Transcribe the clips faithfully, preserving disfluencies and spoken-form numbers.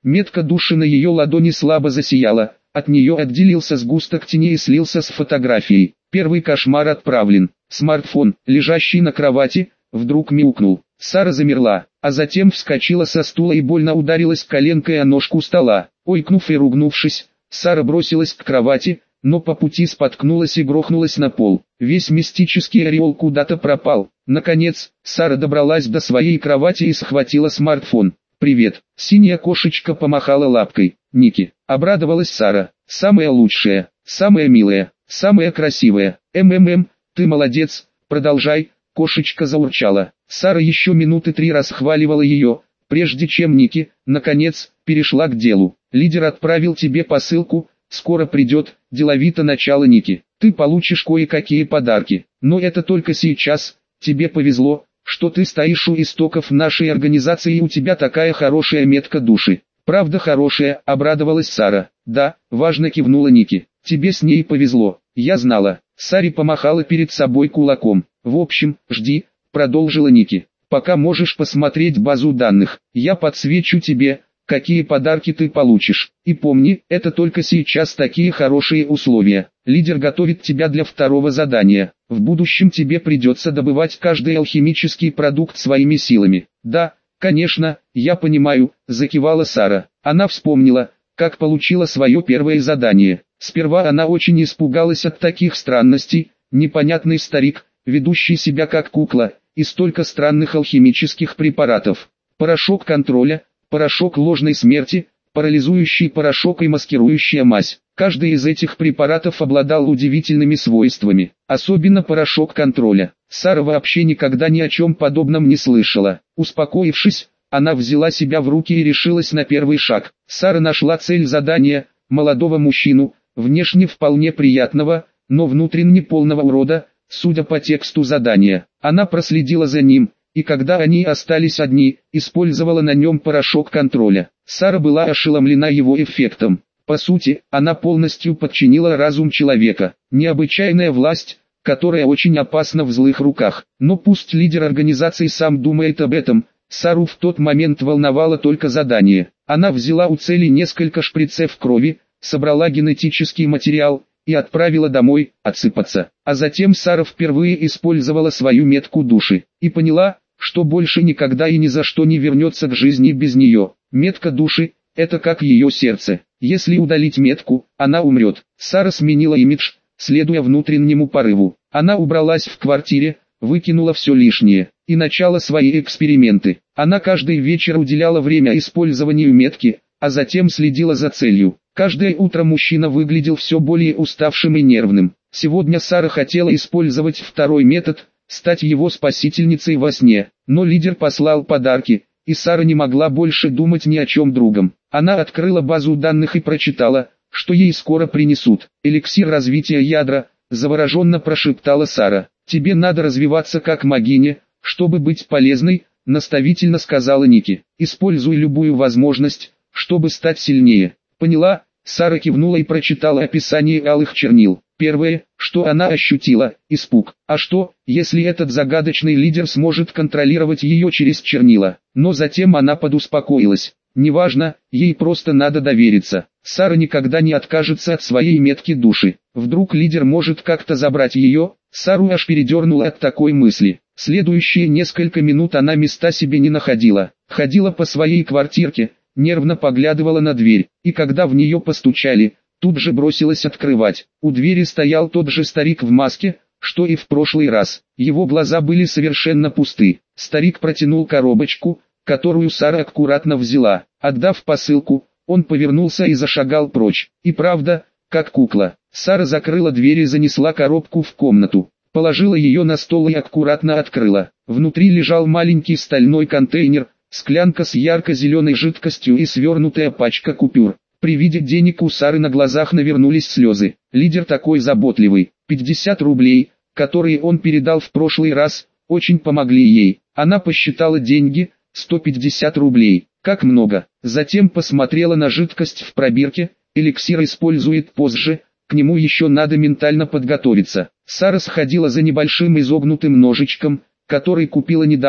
Метка души на ее ладони слабо засияла, от нее отделился сгусток тени и слился с фотографией. Первый кошмар отправлен. Смартфон, лежащий на кровати, вдруг мяукнул. Сара замерла, а затем вскочила со стула и больно ударилась коленкой о ножку стола. Ойкнув и ругнувшись, Сара бросилась к кровати, но по пути споткнулась и грохнулась на пол. Весь мистический ореол куда-то пропал. Наконец, Сара добралась до своей кровати и схватила смартфон. «Привет!» Синяя кошечка помахала лапкой. «Ники!» Обрадовалась Сара. «Самая лучшая, самая милая, самая красивая. МММ, ты молодец, продолжай!» Кошечка заурчала. Сара еще минуты три расхваливала ее, прежде чем Ники, наконец, перешла к делу. «Лидер отправил тебе посылку, скоро придет», деловито начала Ники. «Ты получишь кое-какие подарки, но это только сейчас, тебе повезло, что ты стоишь у истоков нашей организации и у тебя такая хорошая метка души». «Правда хорошая», обрадовалась Сара. «Да», важно кивнула Ники. «Тебе с ней повезло, я знала». Саре помахала перед собой кулаком. «В общем, жди», продолжила Ники. «Пока можешь посмотреть базу данных, я подсвечу тебе, какие подарки ты получишь. И помни, это только сейчас такие хорошие условия. Лидер готовит тебя для второго задания. В будущем тебе придется добывать каждый алхимический продукт своими силами». «Да, конечно, я понимаю», закивала Сара. Она вспомнила, как получила свое первое задание. Сперва она очень испугалась от таких странностей, непонятный старик, ведущий себя как кукла, и столько странных алхимических препаратов. Порошок контроля, порошок ложной смерти, парализующий порошок и маскирующая мазь. Каждый из этих препаратов обладал удивительными свойствами, особенно порошок контроля. Сара вообще никогда ни о чем подобном не слышала. Успокоившись, она взяла себя в руки и решилась на первый шаг. Сара нашла цель задания, молодого мужчину, внешне вполне приятного, но внутренне полного урода, судя по тексту задания. Она проследила за ним, и когда они остались одни, использовала на нем порошок контроля. Сара была ошеломлена его эффектом. По сути, она полностью подчинила разум человека. Необычайная власть, которая очень опасна в злых руках. Но пусть лидер организации сам думает об этом, Сару в тот момент волновало только задание. Она взяла у цели несколько шприцев крови, собрала генетический материал и отправила домой отсыпаться. А затем Сара впервые использовала свою метку души и поняла, что больше никогда и ни за что не вернется к жизни без нее. Метка души – это как ее сердце. Если удалить метку, она умрет. Сара сменила имидж, следуя внутреннему порыву. Она убралась в квартире, выкинула все лишнее и начала свои эксперименты. Она каждый вечер уделяла время использованию метки, а затем следила за целью. Каждое утро мужчина выглядел все более уставшим и нервным. Сегодня Сара хотела использовать второй метод, стать его спасительницей во сне, но лидер послал подарки, и Сара не могла больше думать ни о чем другом. Она открыла базу данных и прочитала, что ей скоро принесут. «Эликсир развития ядра», завороженно прошептала Сара. «Тебе надо развиваться как магиня, чтобы быть полезной», наставительно сказала Ники. «Используй любую возможность, чтобы стать сильнее». «Поняла», Сара кивнула и прочитала описание алых чернил. Первое, что она ощутила – испуг. А что, если этот загадочный лидер сможет контролировать ее через чернила? Но затем она подуспокоилась. Неважно, ей просто надо довериться. Сара никогда не откажется от своей метки души. Вдруг лидер может как-то забрать ее? Сару аж передернула от такой мысли. Следующие несколько минут она места себе не находила. Ходила по своей квартирке, нервно поглядывала на дверь, и когда в нее постучали, тут же бросилась открывать. У двери стоял тот же старик в маске, что и в прошлый раз. Его глаза были совершенно пусты. Старик протянул коробочку, которую Сара аккуратно взяла. Отдав посылку, он повернулся и зашагал прочь. И правда, как кукла. Сара закрыла дверь и занесла коробку в комнату. Положила ее на стол и аккуратно открыла. Внутри лежал маленький стальной контейнер, склянка с ярко-зеленой жидкостью и свернутая пачка купюр. При виде денег у Сары на глазах навернулись слезы. Лидер такой заботливый. пятьдесят рублей, которые он передал в прошлый раз, очень помогли ей. Она посчитала деньги, сто пятьдесят рублей. Как много. Затем посмотрела на жидкость в пробирке. Эликсир использует позже, к нему еще надо ментально подготовиться. Сара сходила за небольшим изогнутым ножичком, который купила недавно,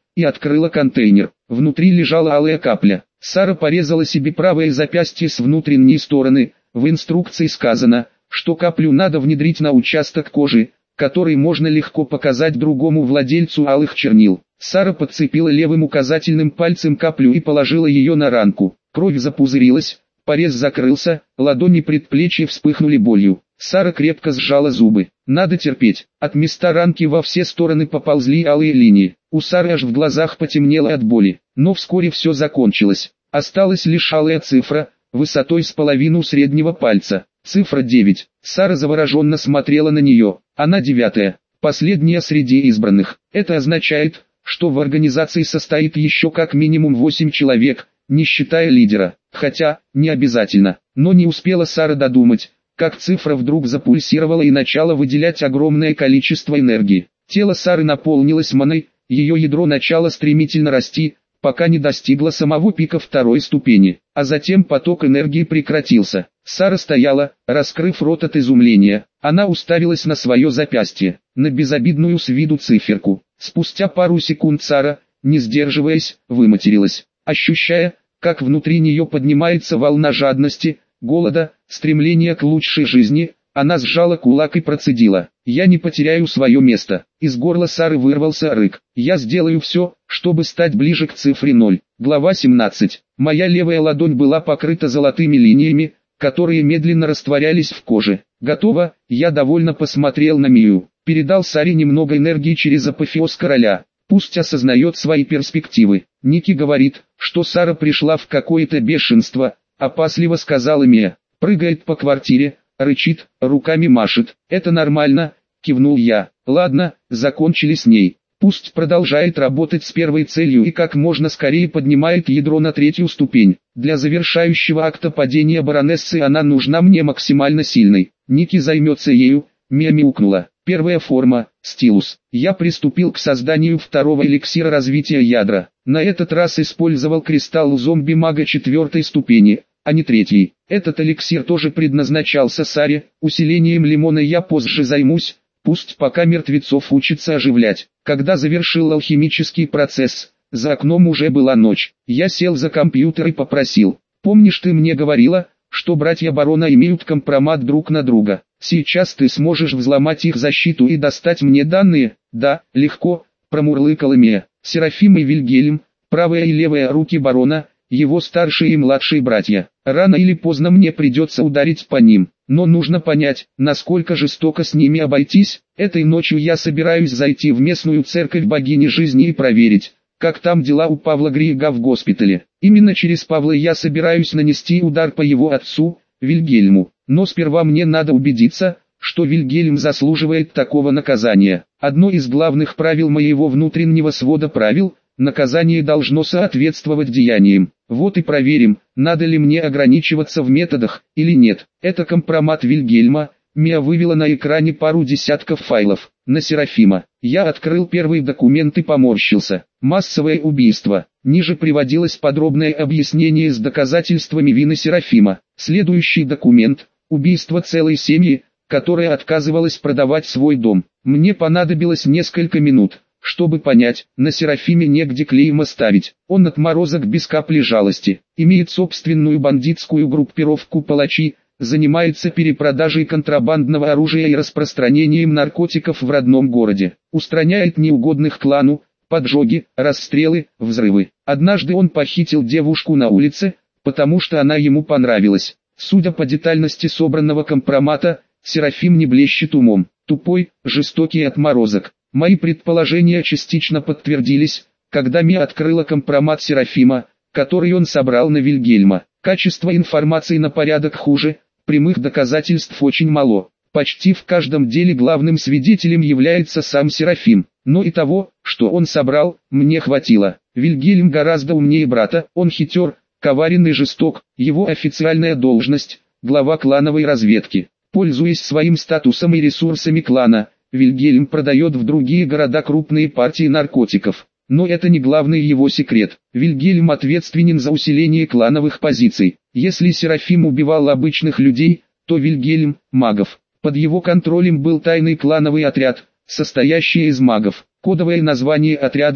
и открыла контейнер. Внутри лежала алая капля. Сара порезала себе правое запястье с внутренней стороны. В инструкции сказано, что каплю надо внедрить на участок кожи, который можно легко показать другому владельцу алых чернил. Сара подцепила левым указательным пальцем каплю и положила ее на ранку. Кровь запузырилась, порез закрылся, ладони предплечья вспыхнули болью. Сара крепко сжала зубы. Надо терпеть. От места ранки во все стороны поползли алые линии. У Сары аж в глазах потемнело от боли. Но вскоре все закончилось. Осталась лишь алая цифра, высотой с половину среднего пальца. Цифра девять. Сара завороженно смотрела на нее. Она девятая. Последняя среди избранных. Это означает, что в организации состоит еще как минимум восемь человек, не считая лидера. Хотя, не обязательно. Но не успела Сара додумать, как цифра вдруг запульсировала и начала выделять огромное количество энергии. Тело Сары наполнилось маной, ее ядро начало стремительно расти, пока не достигло самого пика второй ступени, а затем поток энергии прекратился. Сара стояла, раскрыв рот от изумления. Она уставилась на свое запястье, на безобидную с виду циферку. Спустя пару секунд Сара, не сдерживаясь, выматерилась, ощущая, как внутри нее поднимается волна жадности, голода, стремления к лучшей жизни. Она сжала кулак и процедила: «Я не потеряю свое место». Из горла Сары вырвался рык: «Я сделаю все, чтобы стать ближе к цифре ноль». Глава семнадцать. Моя левая ладонь была покрыта золотыми линиями, которые медленно растворялись в коже. «Готово», я довольно посмотрел на Мию. Передал Саре немного энергии через апофеоз короля. Пусть осознает свои перспективы. Ники говорит, что Сара пришла в какое-то бешенство, опасливо сказала Мия. Прыгает по квартире, рычит, руками машет. «Это нормально», кивнул я. «Ладно, закончили с ней. Пусть продолжает работать с первой целью и как можно скорее поднимает ядро на третью ступень. Для завершающего акта падения баронессы она нужна мне максимально сильной. Ники займется ею», Мия мяукнула. Первая форма, стилус. Я приступил к созданию второго эликсира развития ядра. На этот раз использовал кристалл зомби-мага четвертой ступени, а не третьей. Этот эликсир тоже предназначался Саре. Усилением лимона я позже займусь, пусть пока мертвецов учится оживлять. Когда завершил алхимический процесс, за окном уже была ночь. Я сел за компьютер и попросил: «Помнишь, ты мне говорила, что братья барона имеют компромат друг на друга? Сейчас ты сможешь взломать их защиту и достать мне данные?» «Да, легко», промурлыкала Мия. «Серафим и Вильгельм, правая и левая руки барона, его старшие и младшие братья. Рано или поздно мне придется ударить по ним, но нужно понять, насколько жестоко с ними обойтись. Этой ночью я собираюсь зайти в местную церковь богини жизни и проверить, как там дела у Павла Грига в госпитале. Именно через Павла я собираюсь нанести удар по его отцу, Вильгельму. Но сперва мне надо убедиться, что Вильгельм заслуживает такого наказания. Одно из главных правил моего внутреннего свода правил – наказание должно соответствовать деяниям. Вот и проверим, надо ли мне ограничиваться в методах, или нет. Это компромат Вильгельма. Мия вывела на экране пару десятков файлов. На Серафима. Я открыл первый документ и поморщился. Массовое убийство. Ниже приводилось подробное объяснение с доказательствами вины Серафима. Следующий документ. Убийство целой семьи, которая отказывалась продавать свой дом. Мне понадобилось несколько минут, чтобы понять, на Серафиме негде клейма ставить. Он отморозок без капли жалости. Имеет собственную бандитскую группировку палачи, занимается перепродажей контрабандного оружия и распространением наркотиков в родном городе. Устраняет неугодных клану, поджоги, расстрелы, взрывы. Однажды он похитил девушку на улице, потому что она ему понравилась. Судя по детальности собранного компромата, Серафим не блещет умом. Тупой, жестокий отморозок. Мои предположения частично подтвердились, когда Мия открыла компромат Серафима, который он собрал на Вильгельма. Качество информации на порядок хуже, прямых доказательств очень мало. Почти в каждом деле главным свидетелем является сам Серафим. Но и того, что он собрал, мне хватило. Вильгельм гораздо умнее брата, он хитер, коварен и жесток. Его официальная должность – глава клановой разведки. Пользуясь своим статусом и ресурсами клана, Вильгельм продает в другие города крупные партии наркотиков. Но это не главный его секрет. Вильгельм ответственен за усиление клановых позиций. Если Серафим убивал обычных людей, то Вильгельм – магов. Под его контролем был тайный клановый отряд, состоящий из магов. Кодовое название отряда –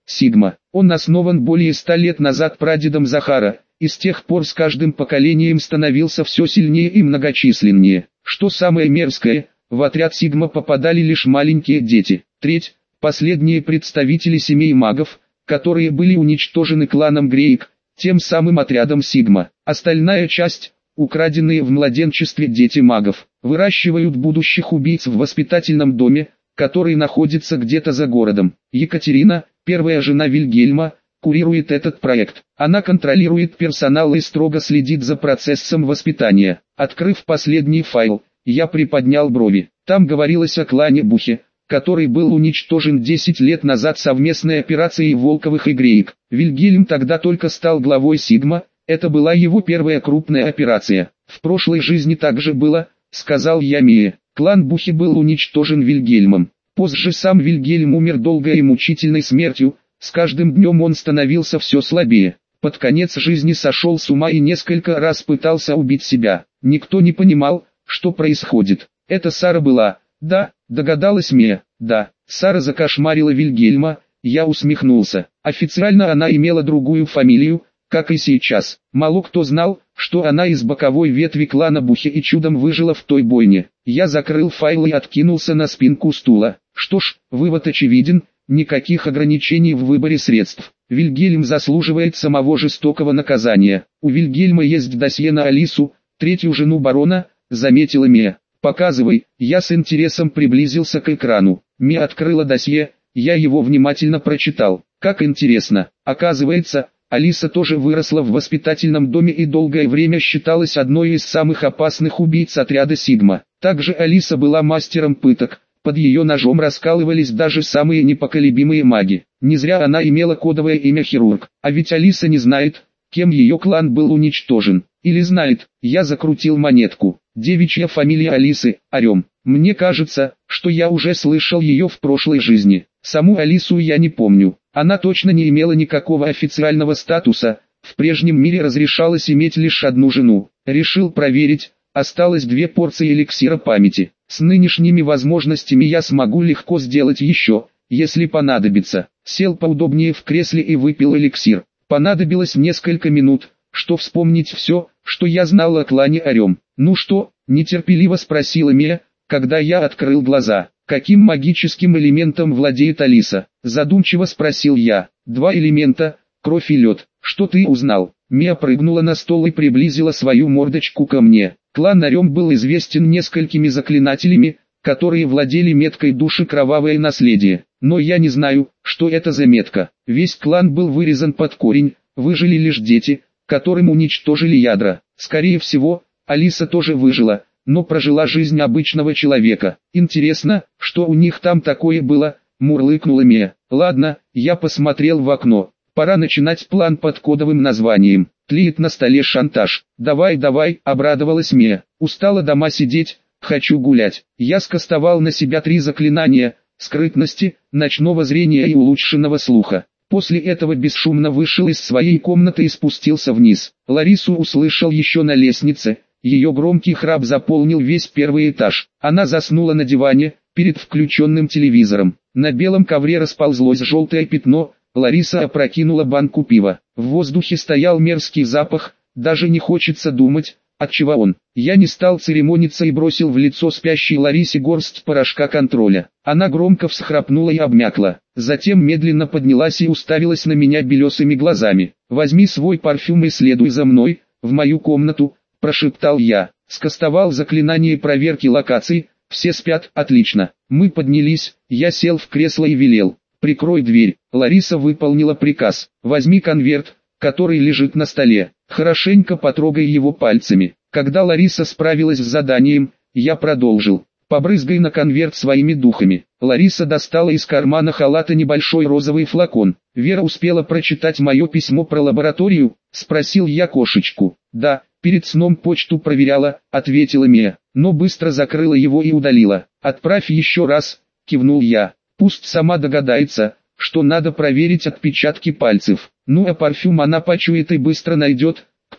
Сигма. Он основан более ста лет назад прадедом Захара, и с тех пор с каждым поколением становился все сильнее и многочисленнее. Что самое мерзкое, в отряд Сигма попадали лишь маленькие дети. Треть, последние представители семей магов, которые были уничтожены кланом Грейк, тем самым отрядом Сигма. Остальная часть, украденные в младенчестве дети магов, выращивают будущих убийц в воспитательном доме, который находится где-то за городом. Екатерина, первая жена Вильгельма, курирует этот проект. Она контролирует персонал и строго следит за процессом воспитания. Открыв последний файл, я приподнял брови. Там говорилось о клане Бухе, который был уничтожен десять лет назад совместной операцией Волковых и Грейк. Вильгельм тогда только стал главой Сигма, это была его первая крупная операция. В прошлой жизни также было, сказал я Мие. Клан Бухи был уничтожен Вильгельмом. Позже сам Вильгельм умер долгой и мучительной смертью, с каждым днем он становился все слабее. Под конец жизни сошел с ума и несколько раз пытался убить себя. Никто не понимал, что происходит. Это Сара была, да, догадалась Мия, да. Сара закошмарила Вильгельма, я усмехнулся. Официально она имела другую фамилию, как и сейчас. Мало кто знал, что она из боковой ветви клана Бухи и чудом выжила в той бойне. Я закрыл файл и откинулся на спинку стула. Что ж, вывод очевиден, никаких ограничений в выборе средств. Вильгельм заслуживает самого жестокого наказания. У Вильгельма есть досье на Алису, третью жену барона, заметила Мия. Показывай, я с интересом приблизился к экрану. Мия открыла досье, я его внимательно прочитал. Как интересно, оказывается, Алиса тоже выросла в воспитательном доме и долгое время считалась одной из самых опасных убийц отряда Сигма. Также Алиса была мастером пыток, под ее ножом раскалывались даже самые непоколебимые маги. Не зря она имела кодовое имя Хирург, а ведь Алиса не знает, кем ее клан был уничтожен. Или знает, я закрутил монетку. Девичья фамилия Алисы, Орем. Мне кажется, что я уже слышал ее в прошлой жизни. Саму Алису я не помню. Она точно не имела никакого официального статуса, в прежнем мире разрешалось иметь лишь одну жену. Решил проверить, осталось две порции эликсира памяти. С нынешними возможностями я смогу легко сделать еще, если понадобится. Сел поудобнее в кресле и выпил эликсир. Понадобилось несколько минут, что вспомнить все, что я знал о клане Орем. «Ну что?» – нетерпеливо спросила Мия, когда я открыл глаза. «Каким магическим элементом владеет Алиса?» – задумчиво спросил я. «Два элемента, кровь и лед. Что ты узнал?» Мия прыгнула на стол и приблизила свою мордочку ко мне. Клан Орем был известен несколькими заклинателями, которые владели меткой души «Кровавое наследие». Но я не знаю, что это за метка. Весь клан был вырезан под корень, выжили лишь дети, которым уничтожили ядра. Скорее всего, Алиса тоже выжила, но прожила жизнь обычного человека. Интересно, что у них там такое было, мурлыкнула Мия. Ладно, я посмотрел в окно. Пора начинать план под кодовым названием. Тлеет на столе шантаж. Давай, давай, обрадовалась Мия. Устала дома сидеть, хочу гулять. Я скастовал на себя три заклинания: скрытности, ночного зрения и улучшенного слуха. После этого бесшумно вышел из своей комнаты и спустился вниз. Ларису услышал еще на лестнице. Ее громкий храп заполнил весь первый этаж. Она заснула на диване, перед включенным телевизором. На белом ковре расползлось желтое пятно. Лариса опрокинула банку пива. В воздухе стоял мерзкий запах, даже не хочется думать, отчего он. Я не стал церемониться и бросил в лицо спящей Ларисе горсть порошка контроля. Она громко всхрапнула и обмякла. Затем медленно поднялась и уставилась на меня белесыми глазами. «Возьми свой парфюм и следуй за мной, в мою комнату», – прошептал я. Скастовал заклинание проверки локаций. Все спят, отлично. Мы поднялись, я сел в кресло и велел: «Прикрой дверь». Лариса выполнила приказ. «Возьми конверт, который лежит на столе. Хорошенько потрогай его пальцами». Когда Лариса справилась с заданием, я продолжил: «Побрызгай на конверт своими духами». Лариса достала из кармана халата небольшой розовый флакон. «Вера успела прочитать мое письмо про лабораторию?» – спросил я кошечку. «Да, перед сном почту проверяла», – ответила Мия, но быстро закрыла его и удалила. «Отправь еще раз», – кивнул я. «Пусть сама догадается, что надо проверить отпечатки пальцев. Ну а парфюм она почует и быстро найдет. К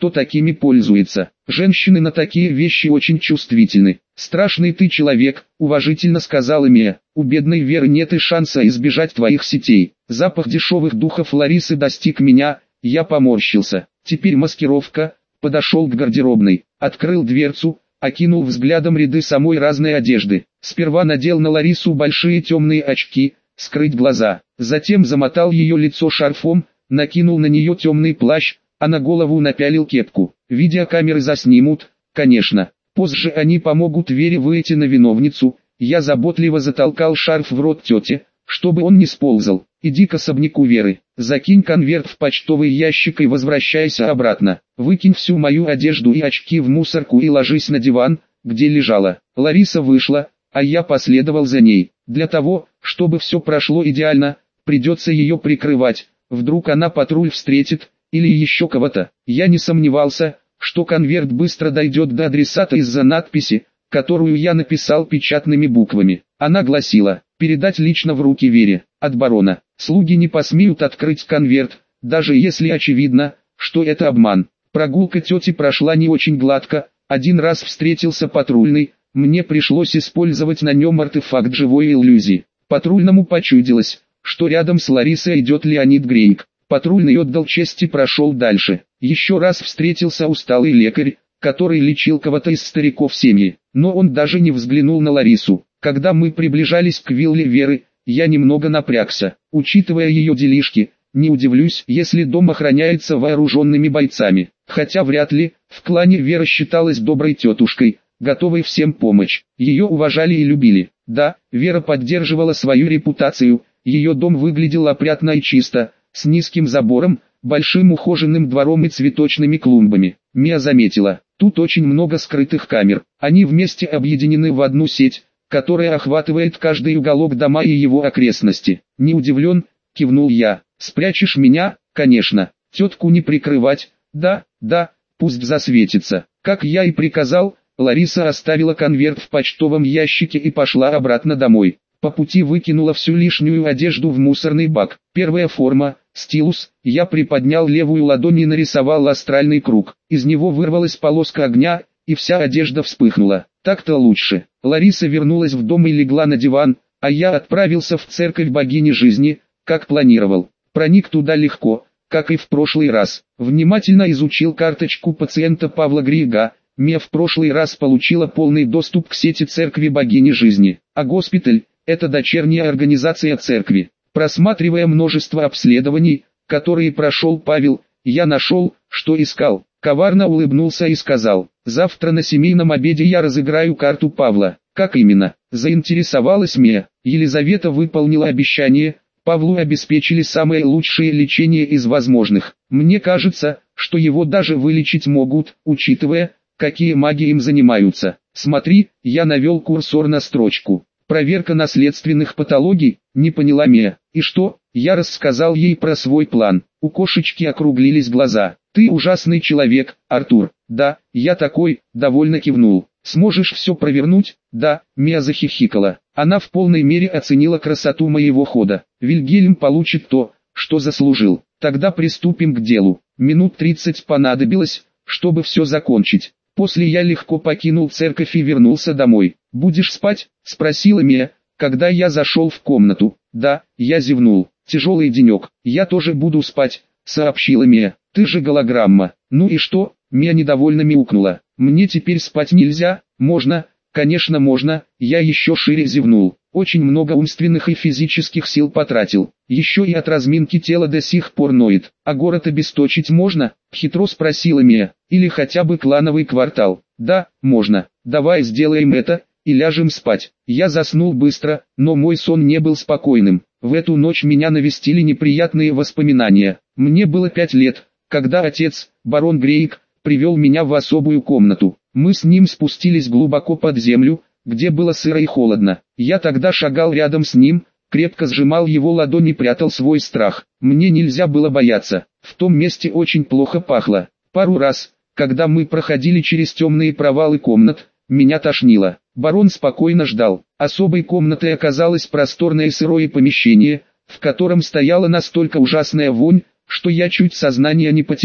кто такими пользуется. Женщины на такие вещи очень чувствительны. «Страшный ты человек», — уважительно сказала Мия. «У бедной Веры нет и шанса избежать твоих сетей». Запах дешевых духов Ларисы достиг меня, я поморщился. Теперь маскировка. Подошел к гардеробной, открыл дверцу, окинул взглядом ряды самой разной одежды. Сперва надел на Ларису большие темные очки, скрыть глаза. Затем замотал ее лицо шарфом, накинул на нее темный плащ, а на голову напялил кепку. Видеокамеры заснимут, конечно. Позже они помогут Вере выйти на виновницу. Я заботливо затолкал шарф в рот тете, чтобы он не сползал. «Иди к особняку Веры, закинь конверт в почтовый ящик и возвращайся обратно. Выкинь всю мою одежду и очки в мусорку и ложись на диван, где лежала». Лариса вышла, а я последовал за ней. Для того, чтобы все прошло идеально, придется ее прикрывать. Вдруг она патруль встретит, или еще кого-то. Я не сомневался, что конверт быстро дойдет до адресата из-за надписи, которую я написал печатными буквами. Она гласила: «Передать лично в руки Вере, от барона. Слуги не посмеют открыть конверт, даже если очевидно, что это обман». Прогулка тети прошла не очень гладко. Один раз встретился патрульный, мне пришлось использовать на нем артефакт живой иллюзии. Патрульному почудилось, что рядом с Ларисой идет Леонид Грейк. Патрульный отдал честь и прошел дальше. Еще раз встретился усталый лекарь, который лечил кого-то из стариков семьи, но он даже не взглянул на Ларису. Когда мы приближались к вилле Веры, я немного напрягся. Учитывая ее делишки, не удивлюсь, если дом охраняется вооруженными бойцами. Хотя вряд ли, в клане Вера считалась доброй тетушкой, готовой всем помочь. Ее уважали и любили. Да, Вера поддерживала свою репутацию, ее дом выглядел опрятно и чисто, с низким забором, большим ухоженным двором и цветочными клумбами. Мия заметила, тут очень много скрытых камер. Они вместе объединены в одну сеть, которая охватывает каждый уголок дома и его окрестности. «Не удивлен», — кивнул я. «Спрячешь меня?» «Конечно. Тетку не прикрывать». «Да, да, пусть засветится». Как я и приказал, Лариса оставила конверт в почтовом ящике и пошла обратно домой. По пути выкинула всю лишнюю одежду в мусорный бак. Первая форма, стилус. Я приподнял левую ладонь и нарисовал астральный круг. Из него вырвалась полоска огня, и вся одежда вспыхнула. Так-то лучше. Лариса вернулась в дом и легла на диван, а я отправился в церковь богини жизни, как планировал. Проник туда легко, как и в прошлый раз. Внимательно изучил карточку пациента Павла Грига. Мия в прошлый раз получила полный доступ к сети церкви богини жизни, а госпиталь – это дочерняя организация церкви. Просматривая множество обследований, которые прошел Павел, я нашел, что искал. Коварно улыбнулся и сказал: «Завтра на семейном обеде я разыграю карту Павла». «Как именно?» – заинтересовалась Мия. Елизавета выполнила обещание, Павлу обеспечили самое лучшее лечение из возможных. Мне кажется, что его даже вылечить могут, учитывая, какие маги им занимаются. Смотри, я навел курсор на строчку. Проверка наследственных патологий, не поняла Мия. И что? Я рассказал ей про свой план. У кошечки округлились глаза. Ты ужасный человек, Артур. Да, я такой, довольно кивнул. Сможешь все провернуть? Да, Мия захихикала. Она в полной мере оценила красоту моего хода. Вильгельм получит то, что заслужил. Тогда приступим к делу. Минут тридцать понадобилось, чтобы все закончить. После я легко покинул церковь и вернулся домой. «Будешь спать?» – спросила Мия, когда я зашел в комнату. «Да», – я зевнул. «Тяжелый денек. Я тоже буду спать», – сообщила Мия. «Ты же голограмма». «Ну и что?» – Мия недовольно мяукнула. «Мне теперь спать нельзя?» «Можно, конечно можно», – я еще шире зевнул. Очень много умственных и физических сил потратил. Еще и от разминки тела до сих пор ноет. «А город обесточить можно?» – хитро спросила Мия. «Или хотя бы клановый квартал?» «Да, можно. Давай сделаем это и ляжем спать». Я заснул быстро, но мой сон не был спокойным. В эту ночь меня навестили неприятные воспоминания. Мне было пять лет, когда отец, барон Грейк, привел меня в особую комнату. Мы с ним спустились глубоко под землю, где было сыро и холодно. Я тогда шагал рядом с ним, крепко сжимал его ладонь и прятал свой страх. Мне нельзя было бояться. В том месте очень плохо пахло. Пару раз, когда мы проходили через темные провалы комнат, меня тошнило. Барон спокойно ждал. Особой комнатой оказалось просторное сырое помещение, в котором стояла настолько ужасная вонь, что я чуть сознание не потерял.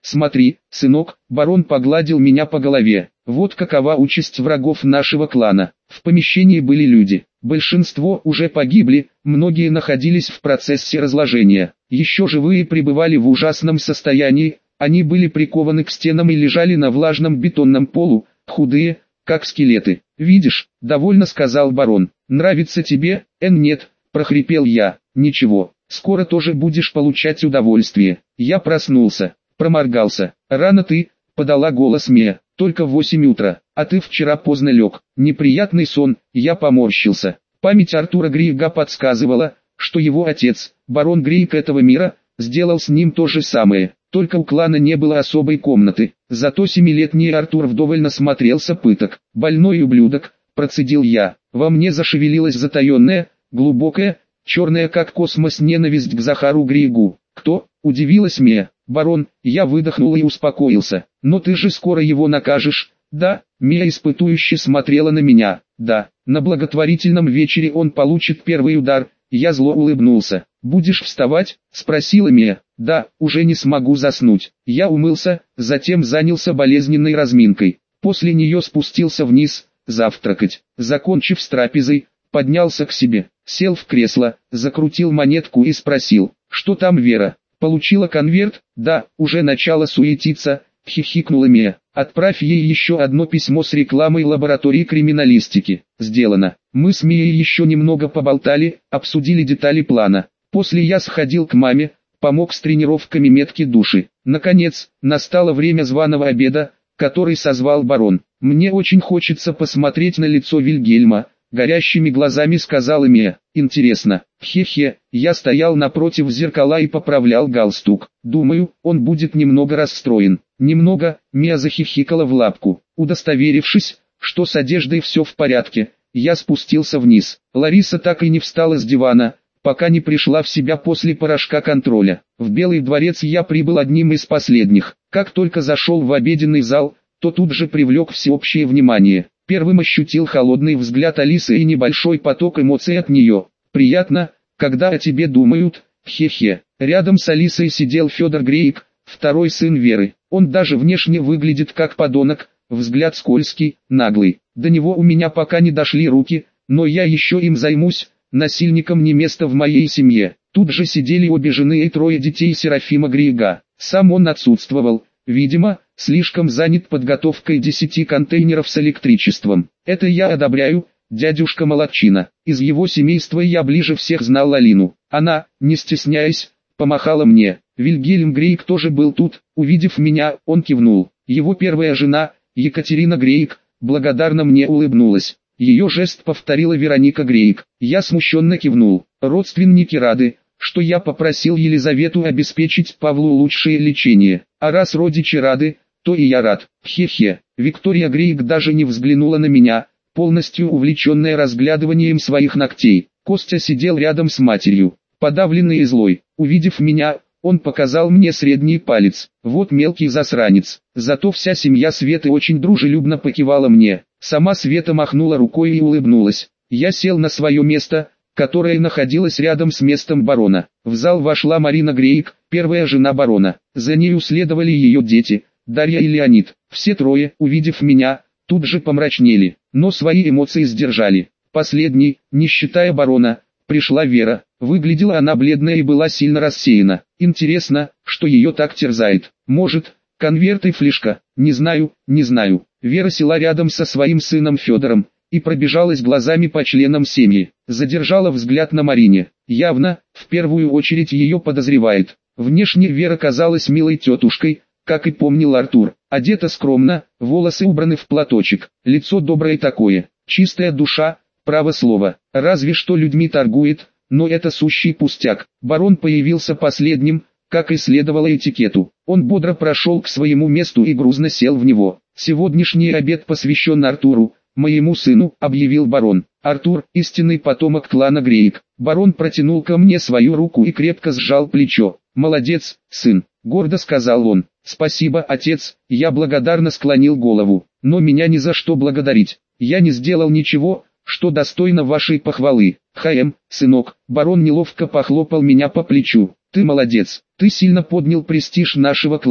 Смотри, сынок, барон погладил меня по голове. Вот какова участь врагов нашего клана. В помещении были люди. Большинство уже погибли, многие находились в процессе разложения. Еще живые пребывали в ужасном состоянии, они были прикованы к стенам и лежали на влажном бетонном полу, худые, как скелеты. «Видишь», — довольно сказал барон. «Нравится тебе?» «Эн, нет», — прохрипел я. «Ничего, скоро тоже будешь получать удовольствие». Я проснулся, проморгался. «Рано ты», — подала голос Мия. «Только в восемь утра, а ты вчера поздно лег». Неприятный сон, я поморщился. Память Артура Грейга подсказывала, что его отец, барон Грейг этого мира, сделал с ним то же самое. Только у клана не было особой комнаты. Зато семилетний Артур вдоволь насмотрелся пыток. «Больной ублюдок», — процедил я. Во мне зашевелилась затаенная, глубокая, черная как космос ненависть к Захару Грейгу. «Кто?» — удивилась Мия. «Барон», — я выдохнул и успокоился. «Но ты же скоро его накажешь». «Да», — Мия испытующе смотрела на меня. «Да, на благотворительном вечере он получит первый удар». Я зло улыбнулся. «Будешь вставать?» — спросила Мия. «Да, уже не смогу заснуть». Я умылся, затем занялся болезненной разминкой. После нее спустился вниз, завтракать. Закончив с трапезой, поднялся к себе, сел в кресло, закрутил монетку и спросил: «Что там Вера? Получила конверт?» «Да, уже начала суетиться», — хихикнула Мия. «Отправь ей еще одно письмо с рекламой лаборатории криминалистики». «Сделано». Мы с Мией еще немного поболтали, обсудили детали плана. После я сходил к маме, помог с тренировками метки души. Наконец, настало время званого обеда, который созвал барон. «Мне очень хочется посмотреть на лицо Вильгельма», — горящими глазами сказала Мия. «Интересно». Хе-хе, я стоял напротив зеркала и поправлял галстук. «Думаю, он будет немного расстроен». «Немного», — Мия захихикала в лапку. Удостоверившись, что с одеждой все в порядке, я спустился вниз. Лариса так и не встала с дивана, пока не пришла в себя после порошка контроля. В Белый дворец я прибыл одним из последних. Как только зашел в обеденный зал, то тут же привлек всеобщее внимание. Первым ощутил холодный взгляд Алисы и небольшой поток эмоций от нее. «Приятно, когда о тебе думают, хе-хе». Рядом с Алисой сидел Федор Грейг, второй сын Веры. Он даже внешне выглядит как подонок, взгляд скользкий, наглый. До него у меня пока не дошли руки, но я еще им займусь, насильникам не место в моей семье. Тут же сидели обе жены и трое детей Серафима Грейга. Сам он отсутствовал, видимо, слишком занят подготовкой десяти контейнеров с электричеством. Это я одобряю, дядюшка Молодчина. Из его семейства я ближе всех знал Алину. Она, не стесняясь, помахала мне. Вильгельм Грейг тоже был тут. Увидев меня, он кивнул. Его первая жена, Екатерина Грейг, благодарно мне улыбнулась. Ее жест повторила Вероника Грейг. Я смущенно кивнул. Родственники рады, что я попросил Елизавету обеспечить Павлу лучшее лечение. А раз родичи рады, то и я рад. Хе-хе. Виктория Грейг даже не взглянула на меня, полностью увлеченная разглядыванием своих ногтей. Костя сидел рядом с матерью, подавленный и злой. Увидев меня, он показал мне средний палец. Вот мелкий засранец. Зато вся семья Светы очень дружелюбно покивала мне. Сама Света махнула рукой и улыбнулась. Я сел на свое место, которое находилось рядом с местом барона. В зал вошла Марина Грейг, первая жена барона. За нею следовали ее дети, Дарья и Леонид. Все трое, увидев меня, тут же помрачнели, но свои эмоции сдержали. Последней, не считая барона, пришла Вера. Выглядела она бледная и была сильно рассеяна. Интересно, что ее так терзает. Может, конверт и флешка? Не знаю, не знаю. Вера села рядом со своим сыном Федором и пробежалась глазами по членам семьи. Задержала взгляд на Марине. Явно, в первую очередь ее подозревает. Внешне Вера казалась милой тетушкой, как и помнил Артур. Одета скромно, волосы убраны в платочек. Лицо доброе такое, чистая душа, право слово. Разве что людьми торгует, но это сущий пустяк. Барон появился последним, как и следовало этикету. Он бодро прошел к своему месту и грузно сел в него. «Сегодняшний обед посвящен Артуру, моему сыну», — объявил барон. «Артур — истинный потомок клана Грейг». Барон протянул ко мне свою руку и крепко сжал плечо. «Молодец, сын», — гордо сказал он. «Спасибо, отец», — я благодарно склонил голову. «Но меня ни за что благодарить. Я не сделал ничего, что достойно вашей похвалы». «Хаэм, сынок», — барон неловко похлопал меня по плечу. «Ты молодец, ты сильно поднял престиж нашего клана.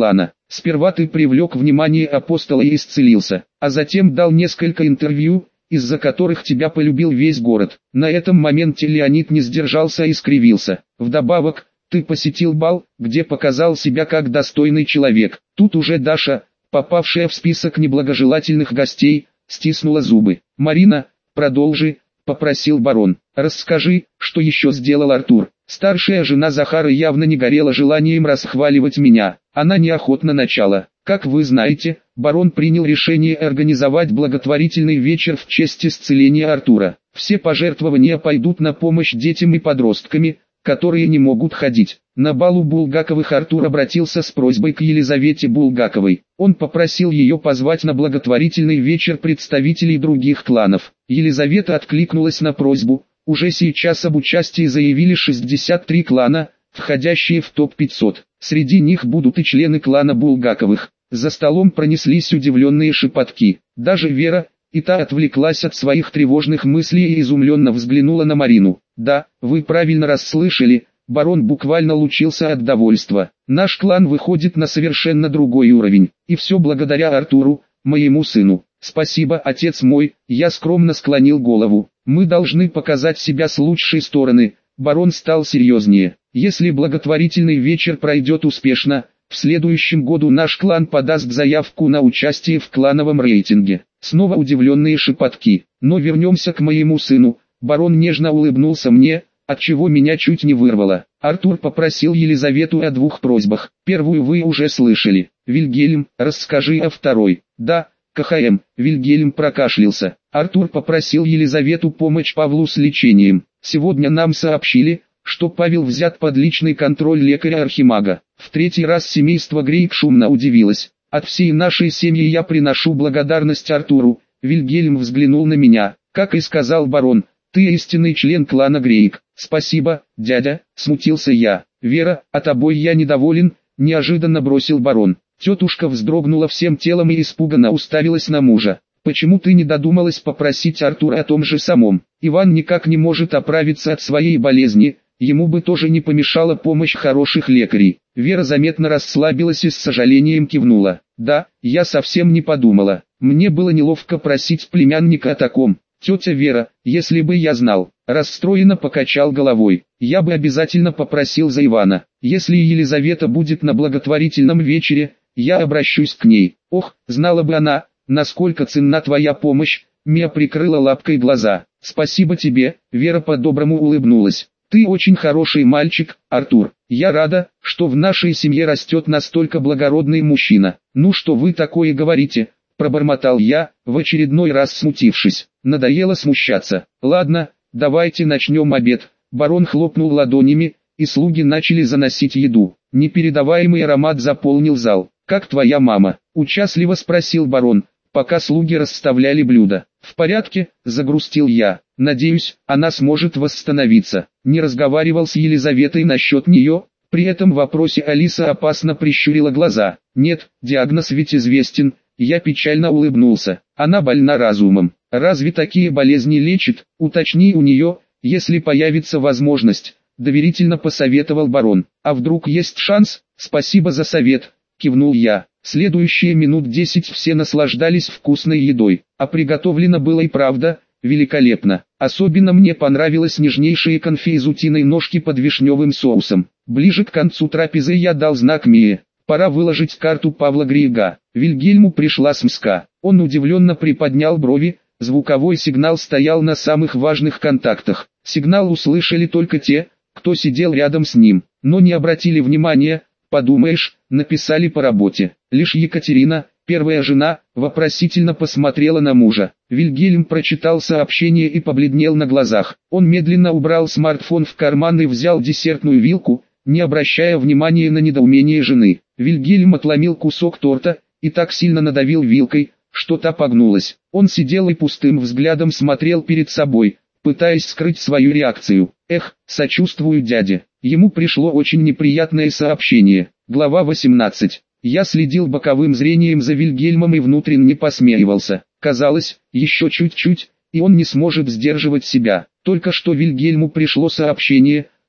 Сперва ты привлек внимание апостола и исцелился, а затем дал несколько интервью, из-за которых тебя полюбил весь город. На этом моменте Леонид не сдержался и скривился. Вдобавок, ты посетил бал, где показал себя как достойный человек. Тут уже Даша, попавшая в список неблагожелательных гостей, стиснула зубы. «Марина, продолжи», — попросил барон. «Расскажи, что еще сделал Артур». Старшая жена Захара явно не горела желанием расхваливать меня. Она неохотно начала. Как вы знаете, барон принял решение организовать благотворительный вечер в честь исцеления Артура. Все пожертвования пойдут на помощь детям и подросткам, которые не могут ходить. На балу Булгаковых Артур обратился с просьбой к Елизавете Булгаковой. Он попросил ее позвать на благотворительный вечер представителей других кланов. Елизавета откликнулась на просьбу. Уже сейчас об участии заявили шестьдесят три клана, входящие в топ пятьсот. Среди них будут и члены клана Булгаковых. За столом пронеслись удивленные шепотки. Даже Вера, и та отвлеклась от своих тревожных мыслей и изумленно взглянула на Марину. «Да, вы правильно расслышали», барон буквально лучился от довольства. «Наш клан выходит на совершенно другой уровень, и все благодаря Артуру, моему сыну». «Спасибо, отец мой», я скромно склонил голову. «Мы должны показать себя с лучшей стороны». Барон стал серьезнее. «Если благотворительный вечер пройдет успешно, в следующем году наш клан подаст заявку на участие в клановом рейтинге». Снова удивленные шепотки. «Но вернемся к моему сыну». Барон нежно улыбнулся мне, отчего меня чуть не вырвало. Артур попросил Елизавету о двух просьбах. Первую вы уже слышали. «Вильгельм, расскажи о второй». «Да, КХМ», Вильгельм прокашлялся. Артур попросил Елизавету помочь Павлу с лечением. Сегодня нам сообщили, что Павел взят под личный контроль лекаря-архимага. В третий раз семейство Грейк шумно удивилось. «От всей нашей семьи я приношу благодарность Артуру». Вильгельм взглянул на меня. «Как и сказал барон, ты истинный член клана Грейк». «Спасибо, дядя», смутился я. «Вера, а тобой я недоволен», неожиданно бросил барон. Тетушка вздрогнула всем телом и испуганно уставилась на мужа. «Почему ты не додумалась попросить Артура о том же самом? Иван никак не может оправиться от своей болезни, ему бы тоже не помешала помощь хороших лекарей». Вера заметно расслабилась и с сожалением кивнула. «Да, я совсем не подумала. Мне было неловко просить племянника о таком. Тетя Вера, если бы я знал», расстроенно покачал головой, «я бы обязательно попросил за Ивана. Если Елизавета будет на благотворительном вечере, я обращусь к ней». «Ох, знала бы она, насколько ценна твоя помощь», Мия прикрыла лапкой глаза. «Спасибо тебе», Вера по-доброму улыбнулась. «Ты очень хороший мальчик, Артур. Я рада, что в нашей семье растет настолько благородный мужчина». «Ну что вы такое говорите?» пробормотал я, в очередной раз смутившись. Надоело смущаться. «Ладно, давайте начнем обед». Барон хлопнул ладонями, и слуги начали заносить еду. Непередаваемый аромат заполнил зал. «Как твоя мама?» – участливо спросил барон, пока слуги расставляли блюда. «В порядке», – загрустил я. «Надеюсь, она сможет восстановиться». Не разговаривал с Елизаветой насчет нее. При этом вопросе Алиса опасно прищурила глаза. «Нет, диагноз ведь известен». Я печально улыбнулся. «Она больна разумом. Разве такие болезни лечат? Уточни у нее, если появится возможность», – доверительно посоветовал барон. «А вдруг есть шанс?» «Спасибо за совет», – кивнул я. Следующие минут десять все наслаждались вкусной едой, а приготовлено было и правда великолепно. Особенно мне понравились нежнейшие конфи из утиной ножки под вишневым соусом. Ближе к концу трапезы я дал знак Мие. Пора выложить карту Павла Грейга. Вильгельму пришла смска. Он удивленно приподнял брови, звуковой сигнал стоял на самых важных контактах. Сигнал услышали только те, кто сидел рядом с ним, но не обратили внимания. «Подумаешь, написали по работе». Лишь Екатерина, первая жена, вопросительно посмотрела на мужа. Вильгельм прочитал сообщение и побледнел на глазах. Он медленно убрал смартфон в карман и взял десертную вилку, не обращая внимания на недоумение жены. Вильгельм отломил кусок торта и так сильно надавил вилкой, что та погнулась. Он сидел и пустым взглядом смотрел перед собой, пытаясь скрыть свою реакцию. «Эх, сочувствую дяде». Ему пришло очень неприятное сообщение. Глава восемнадцать. Я следил боковым зрением за Вильгельмом и внутренне посмеивался. Казалось, еще чуть-чуть, и он не сможет сдерживать себя. Только что Вильгельму пришло сообщение,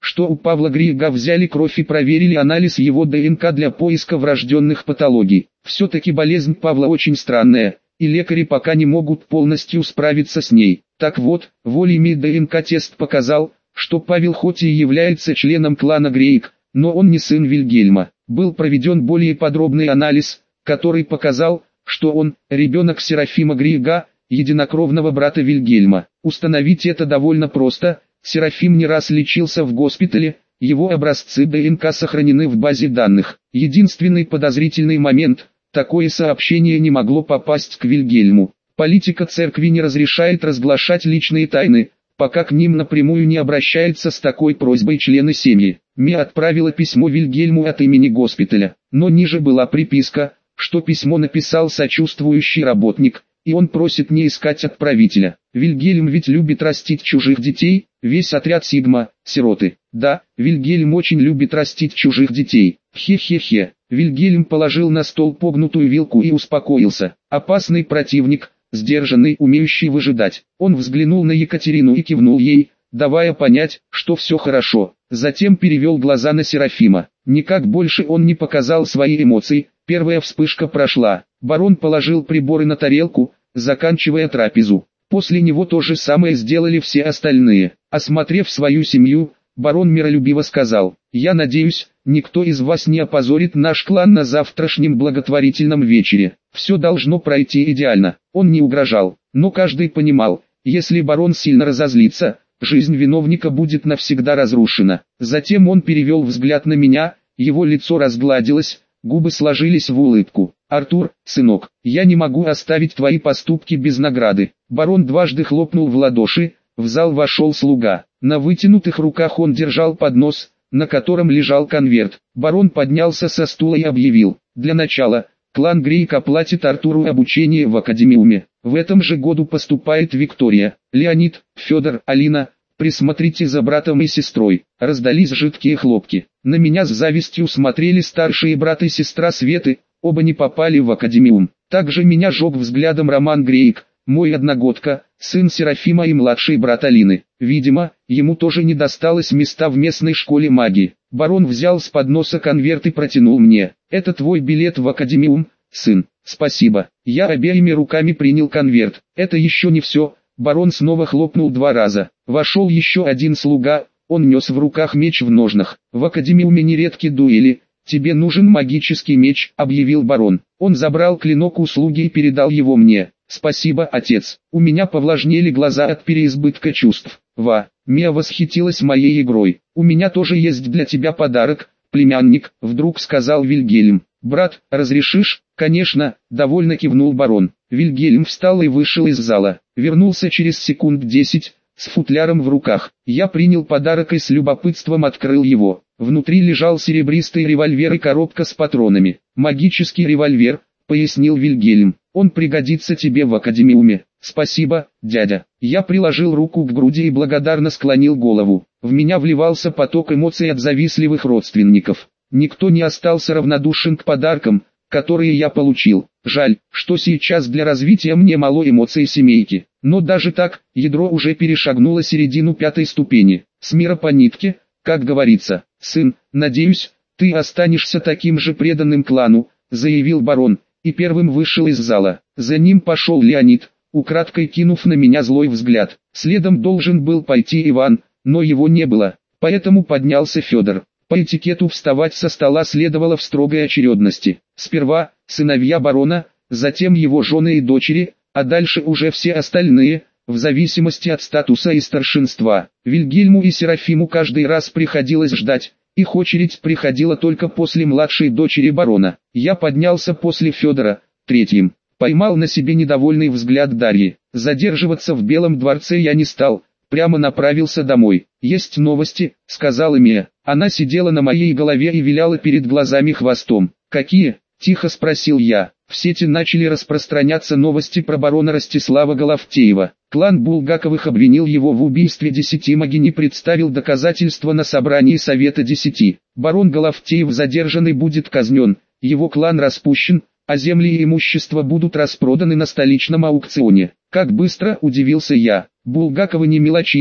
что у Павла Грига взяли кровь и проверили анализ его ДНК для поиска врожденных патологий. Все-таки болезнь Павла очень странная, и лекари пока не могут полностью справиться с ней. Так вот, волей ДНК-тест показал, что Павел хоть и является членом клана Грейг, но он не сын Вильгельма. Был проведен более подробный анализ, который показал, что он – ребенок Серафима Грига, единокровного брата Вильгельма. Установить это довольно просто. Серафим не раз лечился в госпитале, его образцы ДНК сохранены в базе данных. Единственный подозрительный момент – такое сообщение не могло попасть к Вильгельму. Политика церкви не разрешает разглашать личные тайны, пока к ним напрямую не обращаются с такой просьбой члены семьи. Ми отправила письмо Вильгельму от имени госпиталя, но ниже была приписка, что письмо написал сочувствующий работник, и он просит не искать отправителя. Вильгельм ведь любит растить чужих детей, весь отряд Сигма – сироты. Да, Вильгельм очень любит растить чужих детей. Хе-хе-хе. Вильгельм положил на стол погнутую вилку и успокоился. Опасный противник, сдержанный, умеющий выжидать. Он взглянул на Екатерину и кивнул ей, давая понять, что все хорошо. Затем перевел глаза на Серафима. Никак больше он не показал свои эмоции. Первая вспышка прошла. Барон положил приборы на тарелку, заканчивая трапезу. После него то же самое сделали все остальные. Осмотрев свою семью, барон миролюбиво сказал: «Я надеюсь, никто из вас не опозорит наш клан на завтрашнем благотворительном вечере. Все должно пройти идеально». Он не угрожал, но каждый понимал, если барон сильно разозлится, жизнь виновника будет навсегда разрушена. Затем он перевел взгляд на меня, его лицо разгладилось, губы сложились в улыбку. «Артур, сынок, я не могу оставить твои поступки без награды». Барон дважды хлопнул в ладоши, в зал вошел слуга. На вытянутых руках он держал поднос, на котором лежал конверт. Барон поднялся со стула и объявил: «Для начала, клан Грейг оплатит Артуру обучение в академиуме. В этом же году поступает Виктория, Леонид, Федор, Алина. Присмотрите за братом и сестрой». Раздались жидкие хлопки. На меня с завистью смотрели старшие брат и сестра Светы, оба не попали в академиум. Также меня жег взглядом Роман Грейг, мой одногодка, сын Серафима и младший брат Алины. Видимо, ему тоже не досталось места в местной школе магии. Барон взял с подноса конверт и протянул мне. «Это твой билет в академиум, сын». «Спасибо». Я обеими руками принял конверт. «Это еще не все». Барон снова хлопнул два раза. Вошел еще один слуга, он нес в руках меч в ножнах. «В академиуме нередки дуэли. Тебе нужен магический меч», — объявил барон. Он забрал клинок у слуги и передал его мне. «Спасибо, отец». У меня повлажнели глаза от переизбытка чувств. «Ва». Мия восхитилась моей игрой. «У меня тоже есть для тебя подарок, племянник», — вдруг сказал Вильгельм. «Брат, разрешишь?» «Конечно», — довольно кивнул барон. Вильгельм встал и вышел из зала. Вернулся через секунд десять, с футляром в руках. Я принял подарок и с любопытством открыл его. Внутри лежал серебристый револьвер и коробка с патронами. «Магический револьвер», — пояснил Вильгельм. «Он пригодится тебе в академиуме». «Спасибо, дядя». Я приложил руку к груди и благодарно склонил голову. В меня вливался поток эмоций от завистливых родственников. Никто не остался равнодушен к подаркам, которые я получил. Жаль, что сейчас для развития мне мало эмоций семейки. Но даже так, ядро уже перешагнуло середину пятой ступени. С мира по нитке, как говорится. «Сын, надеюсь, ты останешься таким же преданным клану», — заявил барон, и первым вышел из зала. За ним пошел Леонид, украдкой кинув на меня злой взгляд. Следом должен был пойти Иван, но его не было, поэтому поднялся Федор. По этикету вставать со стола следовало в строгой очередности. Сперва сыновья барона, затем его жены и дочери, а дальше уже все остальные, в зависимости от статуса и старшинства. Вильгельму и Серафиму каждый раз приходилось ждать, их очередь приходила только после младшей дочери барона. Я поднялся после Федора, третьим. Поймал на себе недовольный взгляд Дарьи. Задерживаться в Белом дворце я не стал, прямо направился домой. «Есть новости», — сказала Мия. Она сидела на моей голове и виляла перед глазами хвостом. «Какие?» — тихо спросил я. В сети начали распространяться новости про барона Ростислава Головтеева. Клан Булгаковых обвинил его в убийстве десяти могинь и представил доказательства на собрании Совета Десяти. Барон Головтеев задержанный будет казнен, его клан распущен, а земли и имущество будут распроданы на столичном аукционе. Как быстро, удивился я. Булгаковы не мелочились,